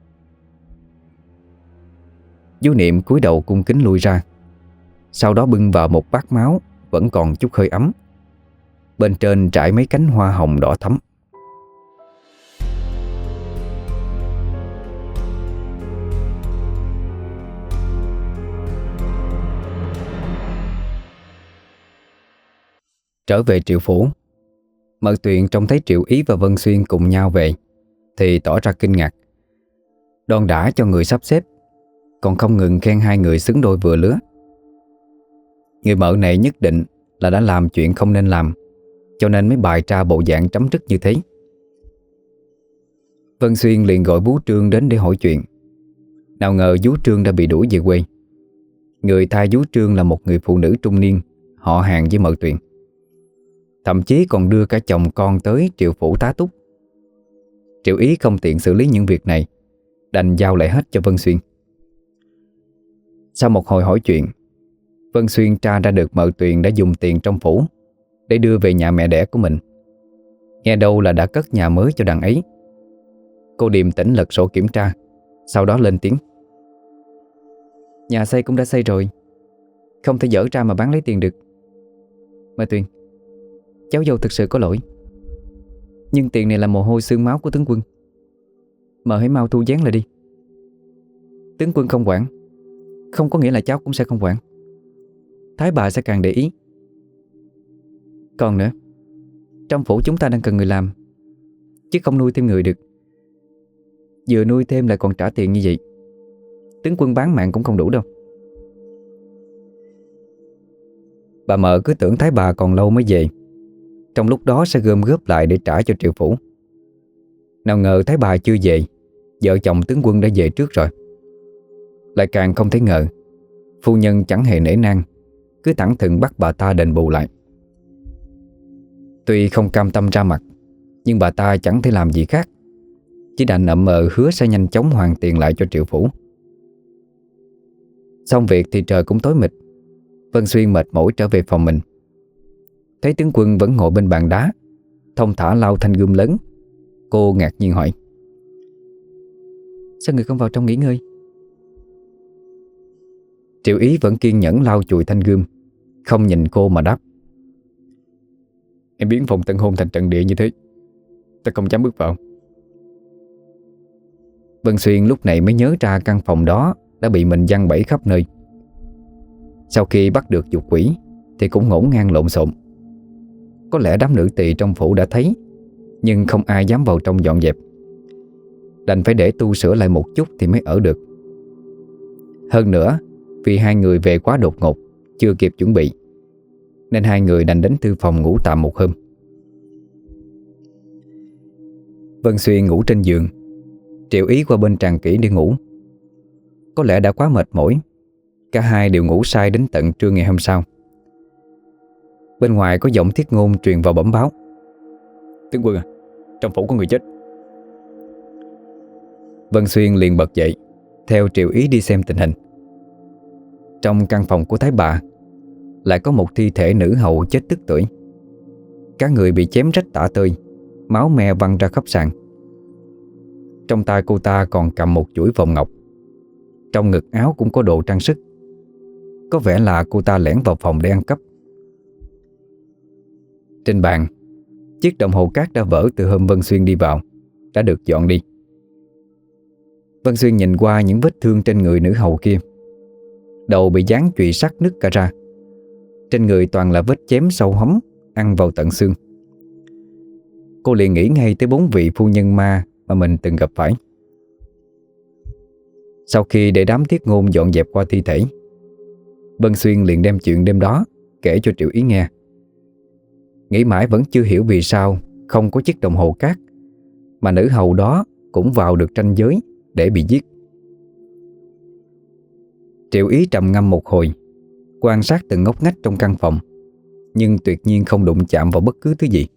Chú Niệm cúi đầu cung kính lui ra, sau đó bưng vào một bát máu vẫn còn chút hơi ấm. Bên trên trải mấy cánh hoa hồng đỏ thắm. Trở về Triệu Phủ, Mợ Tuyền trông thấy Triệu Ý và Vân Xuyên cùng nhau về thì tỏ ra kinh ngạc. Đon đả cho người sắp xếp, còn không ngừng khen hai người xứng đôi vừa lứa. Người mợ này nhất định là đã làm chuyện không nên làm, cho nên mới bày ra bộ dạng trắm trức như thế. Vân Xuyên liền gọi Vú Trương đến để hỏi chuyện. Nào ngờ Vú Trương đã bị đuổi về quê. Người thay Vú Trương là một người phụ nữ trung niên, họ hàng với Mợ Tuyền, thậm chí còn đưa cả chồng con tới Triệu Phủ tá túc. Triệu Ý không tiện xử lý những việc này, đành giao lại hết cho Vân Xuyên. Sau một hồi hỏi chuyện, Vân Xuyên tra ra được Mợ Tuyền đã dùng tiền trong phủ để đưa về nhà mẹ đẻ của mình. Nghe đâu là đã cất nhà mới cho đằng ấy. Cô điềm tĩnh lật sổ kiểm tra, sau đó lên tiếng: Nhà xây cũng đã xây rồi, không thể dở ra mà bán lấy tiền được. Mợ Tuyền, cháu dâu thực sự có lỗi, nhưng tiền này là mồ hôi xương máu của tướng quân. Mợ hãy mau thu vén lại đi. Tướng quân không quản, không có nghĩa là cháu cũng sẽ không quản. Thái bà sẽ càng để ý. Còn nữa, trong phủ chúng ta đang cần người làm, chứ không nuôi thêm người được. Vừa nuôi thêm lại còn trả tiền như vậy, tướng quân bán mạng cũng không đủ đâu. Bà Mợ cứ tưởng Thái bà còn lâu mới về, trong lúc đó sẽ gom góp lại để trả cho Triệu Phủ. Nào ngờ Thái bà chưa về, vợ chồng tướng quân đã về trước rồi. Lại càng không thể ngờ phu nhân chẳng hề nể nang, cứ thẳng thừng bắt bà ta đền bù lại. Tuy không cam tâm ra mặt, nhưng bà ta chẳng thể làm gì khác, chỉ đành ậm ờ hứa sẽ nhanh chóng hoàn tiền lại cho Triệu Phủ. Xong việc thì trời cũng tối mịt. Vân Xuyên mệt mỏi trở về phòng mình, thấy tướng quân vẫn ngồi bên bàn đá, thong thả lau thanh gươm lớn. Cô ngạc nhiên hỏi: Sao người không vào trong nghỉ ngơi? Triệu Ý vẫn kiên nhẫn lau chùi thanh gươm, không nhìn cô mà đáp: Em biến phòng tân hôn thành trận địa như thế, ta không dám bước vào. Vân Xuyên lúc này mới nhớ ra căn phòng đó đã bị mình giăng bẫy khắp nơi. Sau khi bắt được dục quỷ thì cũng ngổn ngang lộn xộn. Có lẽ đám nữ tỳ trong phủ đã thấy, nhưng không ai dám vào trong dọn dẹp. Đành phải để tu sửa lại một chút thì mới ở được. Hơn nữa, vì hai người về quá đột ngột, chưa kịp chuẩn bị, nên hai người đành đến thư phòng ngủ tạm một hôm. Vân Xuyên ngủ trên giường, Triệu Ý qua bên Tràng Kỷ để ngủ. Có lẽ đã quá mệt mỏi, cả hai đều ngủ say đến tận trưa ngày hôm sau. Bên ngoài có giọng Thiết Ngôn truyền vào bẩm báo: Tướng quân à, trong phủ có người chết. Vân Xuyên liền bật dậy, theo Triệu Ý đi xem tình hình. Trong căn phòng của Thái bà lại có một thi thể nữ hầu chết tức tưởi. Cả người bị chém rách tả tơi, máu me văng ra khắp sàn. Trong tay cô ta còn cầm một chuỗi vòng ngọc. Trong ngực áo cũng có đồ trang sức. Có vẻ là cô ta lẻn vào phòng để ăn cắp. Trên bàn, chiếc đồng hồ cát đã vỡ từ hôm Vân Xuyên đi vào đã được dọn đi. Vân Xuyên nhìn qua những vết thương trên người nữ hầu kia. Đầu bị dán chùy sắt nứt cả ra. Trên người toàn là vết chém sâu hóm ăn vào tận xương. Cô liền nghĩ ngay tới 4 vị phu nhân ma mà mình từng gặp phải. Sau khi để đám Thiết Ngôn dọn dẹp qua thi thể, Vân Xuyên liền đem chuyện đêm đó kể cho Triệu Ý nghe. Nghĩ mãi vẫn chưa hiểu vì sao không có chiếc đồng hồ cát mà nữ hầu đó cũng vào được ranh giới để bị giết. Triệu Ý trầm ngâm một hồi, quan sát từng ngóc ngách trong căn phòng, nhưng tuyệt nhiên không đụng chạm vào bất cứ thứ gì.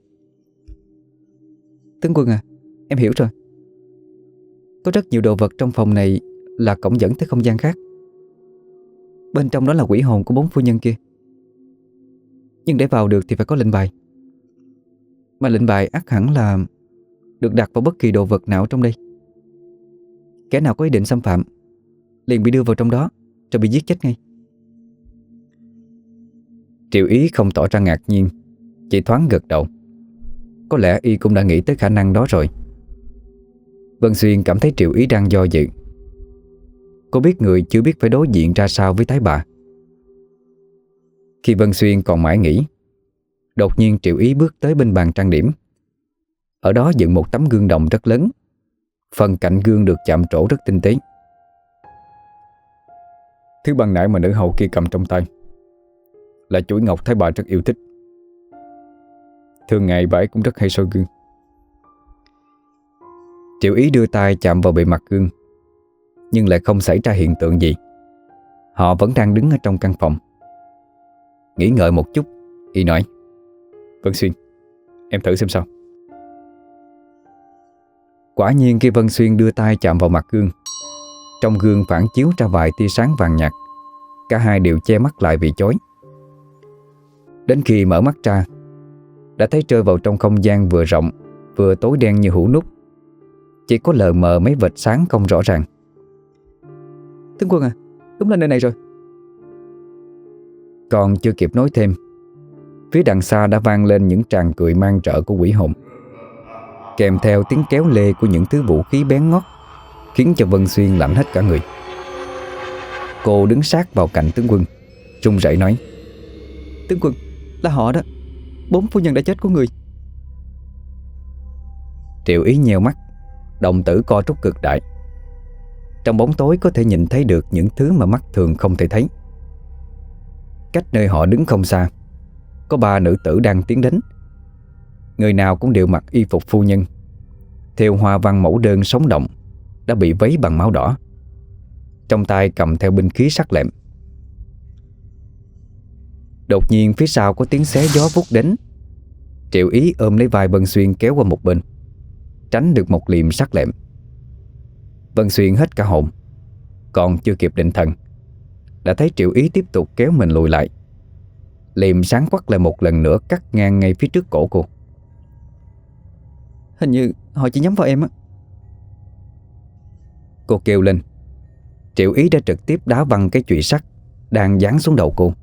Tướng quân à, em hiểu rồi. Có rất nhiều đồ vật trong phòng này là cổng dẫn tới không gian khác. Bên trong đó là quỷ hồn của 4 phu nhân kia. Nhưng để vào được thì phải có lệnh bài. Mà lệnh bài ắt hẳn là được đặt vào bất kỳ đồ vật nào trong đây. Kẻ nào có ý định xâm phạm liền bị đưa vào trong đó rồi bị giết chết ngay. Triệu Ý không tỏ ra ngạc nhiên, chỉ thoáng gật đầu. Có lẽ y cũng đã nghĩ tới khả năng đó rồi. Vân Xuyên cảm thấy Triệu Ý đang do dự. Cô biết người chưa biết phải đối diện ra sao với Thái bà. Khi Vân Xuyên còn mãi nghĩ, đột nhiên Triệu Ý bước tới bên bàn trang điểm. Ở đó dựng một tấm gương đồng rất lớn. Phần cạnh gương được chạm trổ rất tinh tế. Thứ bằng nãy mà nữ hầu kia cầm trong tay là chuỗi ngọc Thái bà rất yêu thích. Thường ngày bà ấy cũng rất hay soi gương. Triệu Ý đưa tay chạm vào bề mặt gương, nhưng lại không xảy ra hiện tượng gì. Họ vẫn đang đứng ở trong căn phòng. Nghĩ ngợi một chút, y nói: Vân Xuyên, em thử xem sao. Quả nhiên khi Vân Xuyên đưa tay chạm vào mặt gương, trong gương phản chiếu ra vài tia sáng vàng nhạt. Cả hai đều che mắt lại vì chói. Đến khi mở mắt ra, đã thấy rơi vào trong không gian vừa rộng vừa tối đen như hũ nút. Chỉ có lờ mờ mấy vệt sáng không rõ ràng. Tướng quân à, đúng là nơi này rồi. Còn chưa kịp nói thêm, phía đằng xa đã vang lên những tràng cười mang rợ của quỷ hồn, kèm theo tiếng kéo lê của những thứ vũ khí bén ngót, khiến cho Vân Xuyên lạnh hết cả người. Cô đứng sát vào cạnh tướng quân, run rẩy nói: Tướng quân, là họ đó. 4 phu nhân đã chết của người. Triệu Ý nheo mắt, đồng tử co rút cực đại. Trong bóng tối có thể nhìn thấy được những thứ mà mắt thường không thể thấy. Cách nơi họ đứng không xa, có 3 nữ tử đang tiến đến. Người nào cũng đều mặc y phục phu nhân, theo hoa văn mẫu đơn sống động, đã bị vấy bằng máu đỏ. Trong tay cầm theo binh khí sắc lẹm. Đột nhiên phía sau có tiếng xé gió vút đến. Triệu Ý ôm lấy vai Vân Xuyên kéo qua một bên, tránh được một liềm sắc lẹm. Vân Xuyên hết cả hồn, còn chưa kịp định thần, đã thấy Triệu Ý tiếp tục kéo mình lùi lại. Liềm sáng quắc lại một lần nữa cắt ngang ngay phía trước cổ cô. Hình như họ chỉ nhắm vào em á. Cô kêu lên. Triệu Ý đã trực tiếp đá văng cái chùy sắt, đang giáng xuống đầu cô.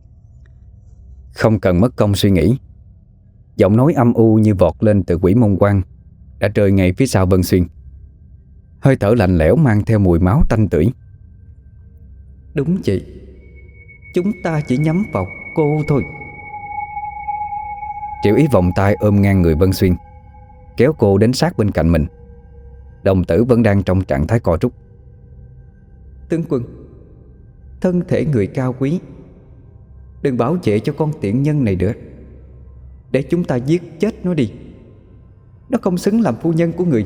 Không cần mất công suy nghĩ, giọng nói âm u như vọt lên từ quỷ môn quan đã rơi ngay phía sau Vân Xuyên. Hơi thở lạnh lẽo mang theo mùi máu tanh tưởi. Đúng vậy, chúng ta chỉ nhắm vào cô thôi. Triệu Ý vòng tay ôm ngang người Vân Xuyên, kéo cô đến sát bên cạnh mình. Đồng tử vẫn đang trong trạng thái co rút. Tướng quân, thân thể người cao quý, đừng bảo vệ cho con tiện nhân này nữa. Để chúng ta giết chết nó đi. Nó không xứng làm phu nhân của người.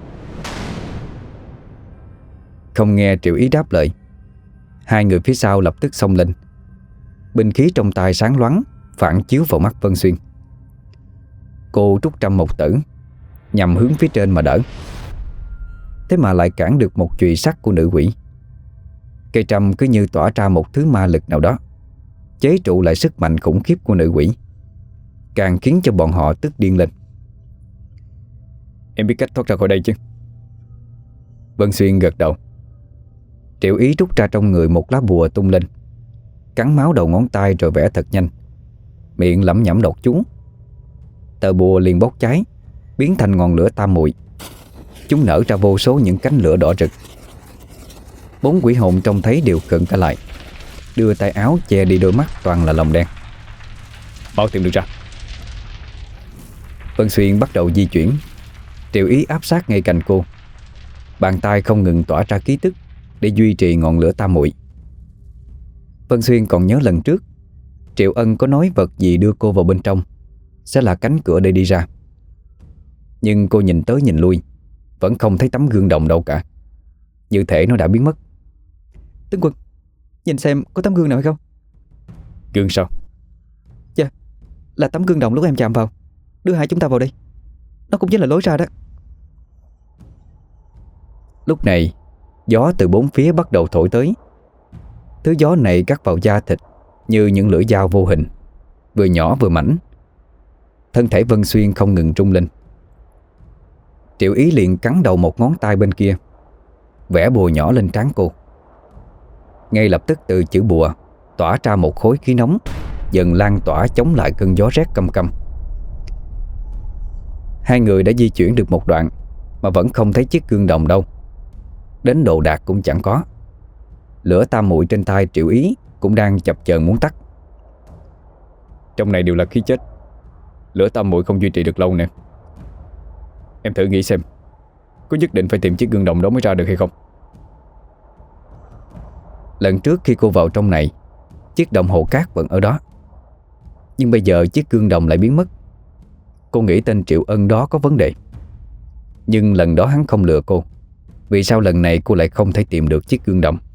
Không nghe Triệu Ý đáp lời, hai người phía sau lập tức xông lên. Binh khí trong tay sáng loáng phản chiếu vào mắt Vân Xuyên. Cô rút trăm một tử nhằm hướng phía trên mà đỡ. Thế mà lại cản được một chùy sắt của nữ quỷ. Cây trăm cứ như tỏa ra một thứ ma lực nào đó, chế trụ lại sức mạnh khủng khiếp của nữ quỷ, càng khiến cho bọn họ tức điên lên. Em biết cách thoát ra khỏi đây chứ? Vân Xuyên gật đầu. Triệu Ý rút ra trong người một lá bùa tung lên, cắn máu đầu ngón tay rồi vẽ thật nhanh, miệng lẩm nhẩm đọc chú. Tờ bùa liền bốc cháy, biến thành ngọn lửa tam muội. Chúng nở ra vô số những cánh lửa đỏ rực. Bốn quỷ hồn trông thấy đều khựng cả lại, đưa tay áo che đi đôi mắt toàn là lồng đen. Mau tìm được ra. Vân Xuyên bắt đầu di chuyển. Triệu Ý áp sát ngay cạnh cô, bàn tay không ngừng tỏa ra khí tức để duy trì ngọn lửa tam muội. Vân Xuyên còn nhớ lần trước Triệu Ân có nói vật gì đưa cô vào bên trong sẽ là cánh cửa để đi ra. Nhưng cô nhìn tới nhìn lui, vẫn không thấy tấm gương đồng đâu cả, như thể nó đã biến mất. Tướng quân, nhìn xem có tấm gương nào hay không? Gương sao? Dạ, là tấm gương đồng lúc em chạm vào. Đưa hai chúng ta vào đây. Nó cũng chính là lối ra đó. Lúc này gió từ bốn phía bắt đầu thổi tới. Thứ gió này cắt vào da thịt như những lưỡi dao vô hình, vừa nhỏ vừa mảnh. Thân thể Vân Xuyên không ngừng rung lên. Triệu Ý liền cắn đầu một ngón tay bên kia, vẽ bùa nhỏ lên trán cô. Ngay lập tức từ chữ bùa tỏa ra một khối khí nóng, dần lan tỏa chống lại cơn gió rét căm căm. Hai người đã di chuyển được một đoạn mà vẫn không thấy chiếc gương đồng đâu. Đến đồ đạc cũng chẳng có. Lửa tam muội trên tay Triệu Ý cũng đang chập chờn muốn tắt. Trong này đều là khí chết, lửa tam muội không duy trì được lâu nè. Em thử nghĩ xem, có nhất định phải tìm chiếc gương đồng đó mới ra được hay không? Lần trước khi cô vào trong này, chiếc đồng hồ cát vẫn ở đó. Nhưng bây giờ chiếc gương đồng lại biến mất. Cô nghĩ tên Triệu Ân đó có vấn đề. Nhưng lần đó hắn không lừa cô. Vì sao lần này cô lại không thể tìm được chiếc gương đồng?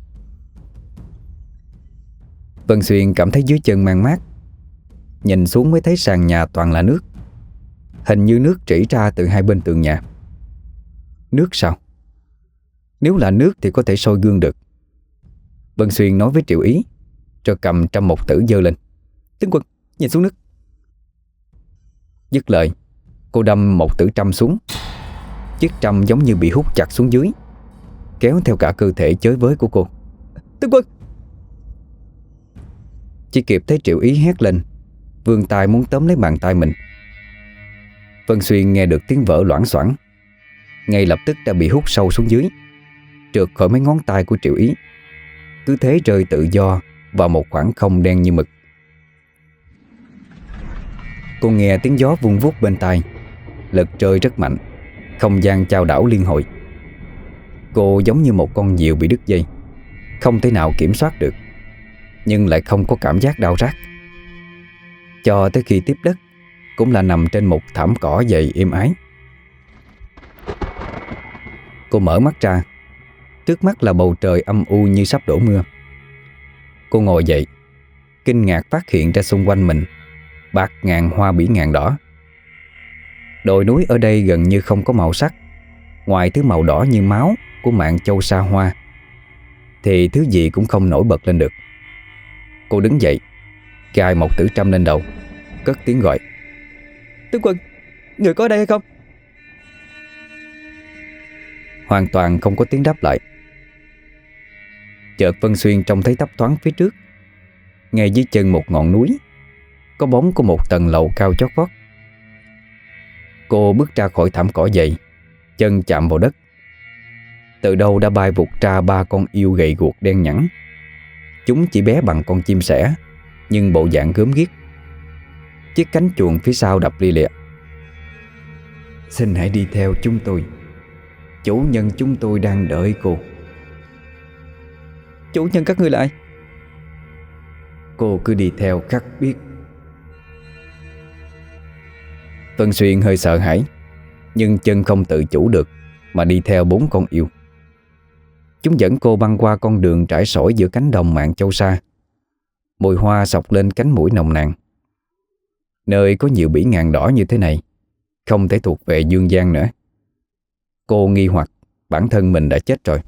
Vân Xuyên cảm thấy dưới chân mang mát. Nhìn xuống mới thấy sàn nhà toàn là nước. Hình như nước rỉ ra từ hai bên tường nhà. Nước sao? Nếu là nước thì có thể soi gương được. Vân Xuyên nói với Triệu Ý, rồi cầm trăm một tử giơ lên. Tướng quân, nhìn xuống nước. Dứt lời, cô đâm một tử trăm xuống. Chiếc trăm giống như bị hút chặt xuống dưới, kéo theo cả cơ thể chới với của cô. Tướng quân! Chỉ kịp thấy Triệu Ý hét lên, vươn tay muốn tóm lấy bàn tay mình. Vân Xuyên nghe được tiếng vỡ loảng xoảng, ngay lập tức đã bị hút sâu xuống dưới, trượt khỏi mấy ngón tay của Triệu Ý, cứ thế rơi tự do vào một khoảng không đen như mực. Cô nghe tiếng gió vun vút bên tai, lực rơi rất mạnh, không gian chao đảo liên hồi. Cô giống như một con diều bị đứt dây, không thể nào kiểm soát được, nhưng lại không có cảm giác đau rát. Cho tới khi tiếp đất cũng là nằm trên một thảm cỏ dày êm ái. Cô mở mắt ra, trước mắt là bầu trời âm u như sắp đổ mưa. Cô ngồi dậy, kinh ngạc phát hiện ra xung quanh mình bạt ngàn hoa bỉ ngạn đỏ. Đồi núi ở đây gần như không có màu sắc, ngoài thứ màu đỏ như máu của mạn châu sa hoa thì thứ gì cũng không nổi bật lên được. Cô đứng dậy, cài một tử trăm lên đầu, cất tiếng gọi. Tướng quân, người có ở đây hay không? Hoàn toàn không có tiếng đáp lại. Chợt Vân Xuyên trông thấy thấp thoáng phía trước ngay dưới chân một ngọn núi có bóng của một tầng lầu cao chót vót. Cô bước ra khỏi thảm cỏ dày, chân chạm vào đất. Từ đâu đã bay vụt ra 3 con yêu gầy guộc đen nhẵn. Chúng chỉ bé bằng con chim sẻ, nhưng bộ dạng gớm ghiếc. Chiếc cánh chuồng phía sau đập lia lịa. Xin hãy đi theo chúng tôi. Chủ nhân chúng tôi đang đợi cô. Chủ nhân các ngươi là ai? Cô cứ đi theo khắc biết. Vân Xuyên hơi sợ hãi, nhưng chân không tự chủ được mà đi theo 4 con yêu. Chúng dẫn cô băng qua con đường trải sỏi giữa cánh đồng mạn châu sa. Mùi hoa xộc lên cánh mũi nồng nàn. Nơi có nhiều bỉ ngạn đỏ như thế này không thể thuộc về dương gian nữa. Cô nghi hoặc bản thân mình đã chết rồi.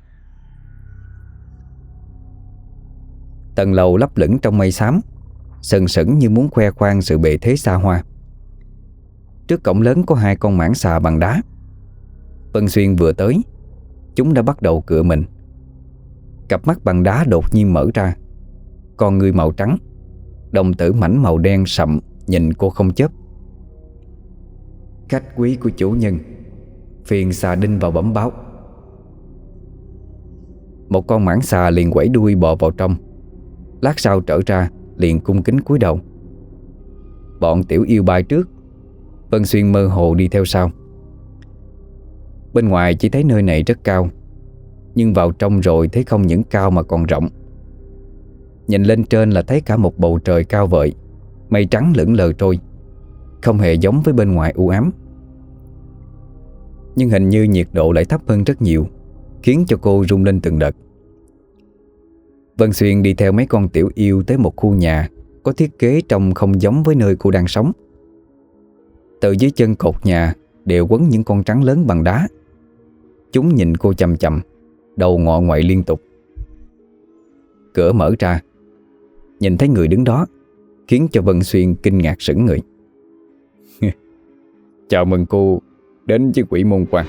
Tầng lầu lấp lửng trong mây xám, sừng sững như muốn khoe khoang sự bề thế xa hoa. Trước cổng lớn có 2 con mãng xà bằng đá. Vân Xuyên vừa tới, chúng đã bắt đầu cựa mình. Cặp mắt bằng đá đột nhiên mở ra, con ngươi màu trắng, đồng tử mảnh màu đen sậm nhìn cô không chớp. Khách quý của chủ nhân, phiền xà đinh vào bẩm báo. Một con mãng xà liền quẩy đuôi bò vào trong. Lát sau trở ra liền cung kính cúi đầu. Bọn tiểu yêu bay trước, Vân Xuyên mơ hồ đi theo sau. Bên ngoài chỉ thấy nơi này rất cao, nhưng vào trong rồi thấy không những cao mà còn rộng. Nhìn lên trên là thấy cả một bầu trời cao vời, mây trắng lững lờ trôi, không hề giống với bên ngoài u ám. Nhưng hình như nhiệt độ lại thấp hơn rất nhiều, khiến cho cô rung lên từng đợt. Vân Xuyên đi theo mấy con tiểu yêu tới một khu nhà có thiết kế trông không giống với nơi cô đang sống. Từ dưới chân cột nhà đều quấn những con trắng lớn bằng đá. Chúng nhìn cô chằm chằm, đầu ngọ ngoại liên tục. Cửa mở ra, nhìn thấy người đứng đó, khiến cho Vân Xuyên kinh ngạc sững người. Chào mừng cô đến với Quỷ Môn Quan.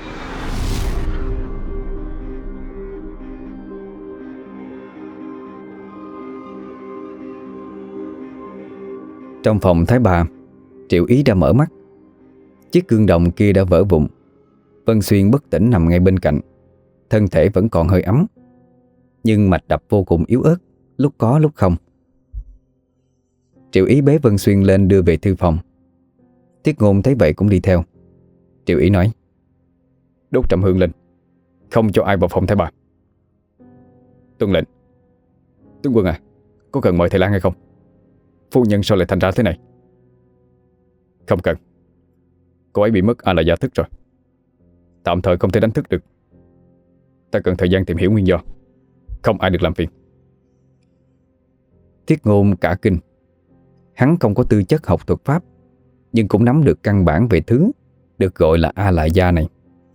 Trong phòng Thái Bà, Triệu Ý đã mở mắt. Chiếc gương đồng kia đã vỡ vụn. Vân Xuyên bất tỉnh nằm ngay bên cạnh. Thân thể vẫn còn hơi ấm, nhưng mạch đập vô cùng yếu ớt, lúc có lúc không. Triệu Ý bế Vân Xuyên lên đưa về thư phòng. Tiết Ngôn thấy vậy cũng đi theo. Triệu Ý nói: Đốt trầm hương lên, không cho ai vào phòng Thái Bà. Tuân lệnh. Tướng quân à, có cần mời thầy Lan hay không? Phu nhân sao lại thành ra thế này? Không cần. Cô ấy bị mất A La gia thức rồi, tạm thời không thể đánh thức được. Ta cần thời gian tìm hiểu nguyên do. Không ai được làm phiền. Tiết Ngôn cả kinh. Hắn không có tư chất học thuật pháp, nhưng cũng nắm được căn bản về thứ được gọi là A La gia này.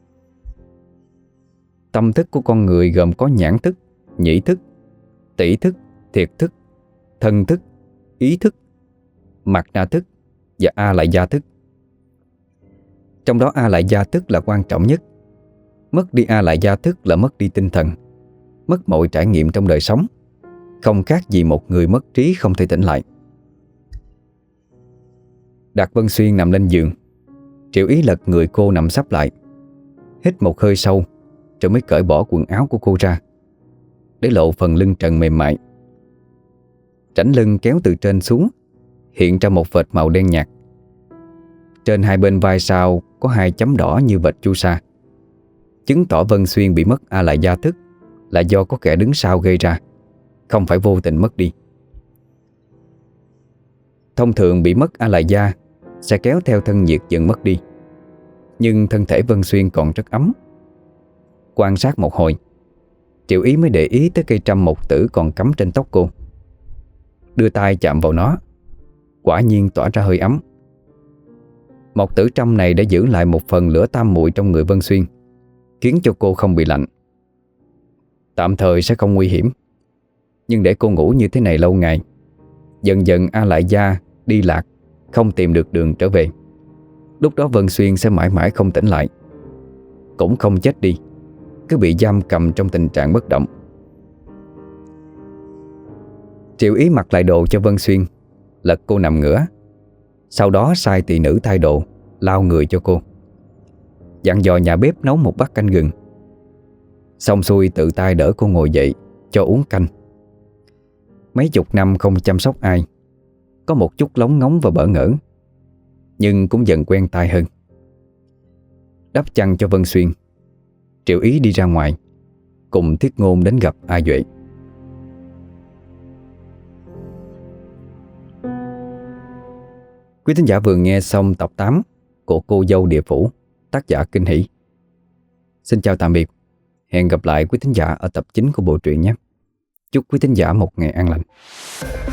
Tâm thức của con người gồm có nhãn thức, nhĩ thức, tỷ thức, thiệt thức, thân thức, ý thức, mạt na thức và A La gia thức. Trong đó A La gia thức là quan trọng nhất. Mất đi A La gia thức là mất đi tinh thần, mất mọi trải nghiệm trong đời sống, không khác gì một người mất trí không thể tỉnh lại. Đặt Vân Xuyên nằm lên giường. Triệu Ý lật người cô nằm sấp lại, hít một hơi sâu rồi mới cởi bỏ quần áo của cô ra, để lộ phần lưng trần mềm mại. Rãnh lưng kéo từ trên xuống, hiện ra một vệt màu đen nhạt. Trên hai bên vai sau có 2 chấm đỏ như vệt chu sa, chứng tỏ Vân Xuyên bị mất A La gia thức là do có kẻ đứng sau gây ra, không phải vô tình mất đi. Thông thường bị mất A La gia sẽ kéo theo thân nhiệt dần mất đi, nhưng thân thể Vân Xuyên còn rất ấm. Quan sát một hồi, Triệu Ý mới để ý tới cây trăm mộc tử còn cắm trên tóc cô. Đưa tay chạm vào nó, quả nhiên tỏa ra hơi ấm. Mộc tử trăm này đã giữ lại một phần lửa tam muội trong người Vân Xuyên, khiến cho cô không bị lạnh. Tạm thời sẽ không nguy hiểm, nhưng để cô ngủ như thế này lâu ngày, dần dần A La gia đi lạc, không tìm được đường trở về. Lúc đó Vân Xuyên sẽ mãi mãi không tỉnh lại, cũng không chết đi, cứ bị giam cầm trong tình trạng bất động. Triệu Ý mặc lại đồ cho Vân Xuyên, lật cô nằm ngửa. Sau đó sai tỳ nữ thay đồ, lau người cho cô, dặn dò nhà bếp nấu một bát canh gừng. Xong xuôi tự tay đỡ cô ngồi dậy cho uống canh. Mấy chục năm không chăm sóc ai, có một chút lóng ngóng và bỡ ngỡ, nhưng cũng dần quen tay hơn. Đắp chăn cho Vân Xuyên, Triệu Ý đi ra ngoài cùng Thiết Ngôn đến gặp A Duệ. Quý thính giả vừa nghe xong tập 8 của Cô Dâu Địa Phủ, tác giả Kinh Hỷ. Xin chào tạm biệt. Hẹn gặp lại quý thính giả ở tập 9 của bộ truyện nhé. Chúc quý thính giả một ngày an lành.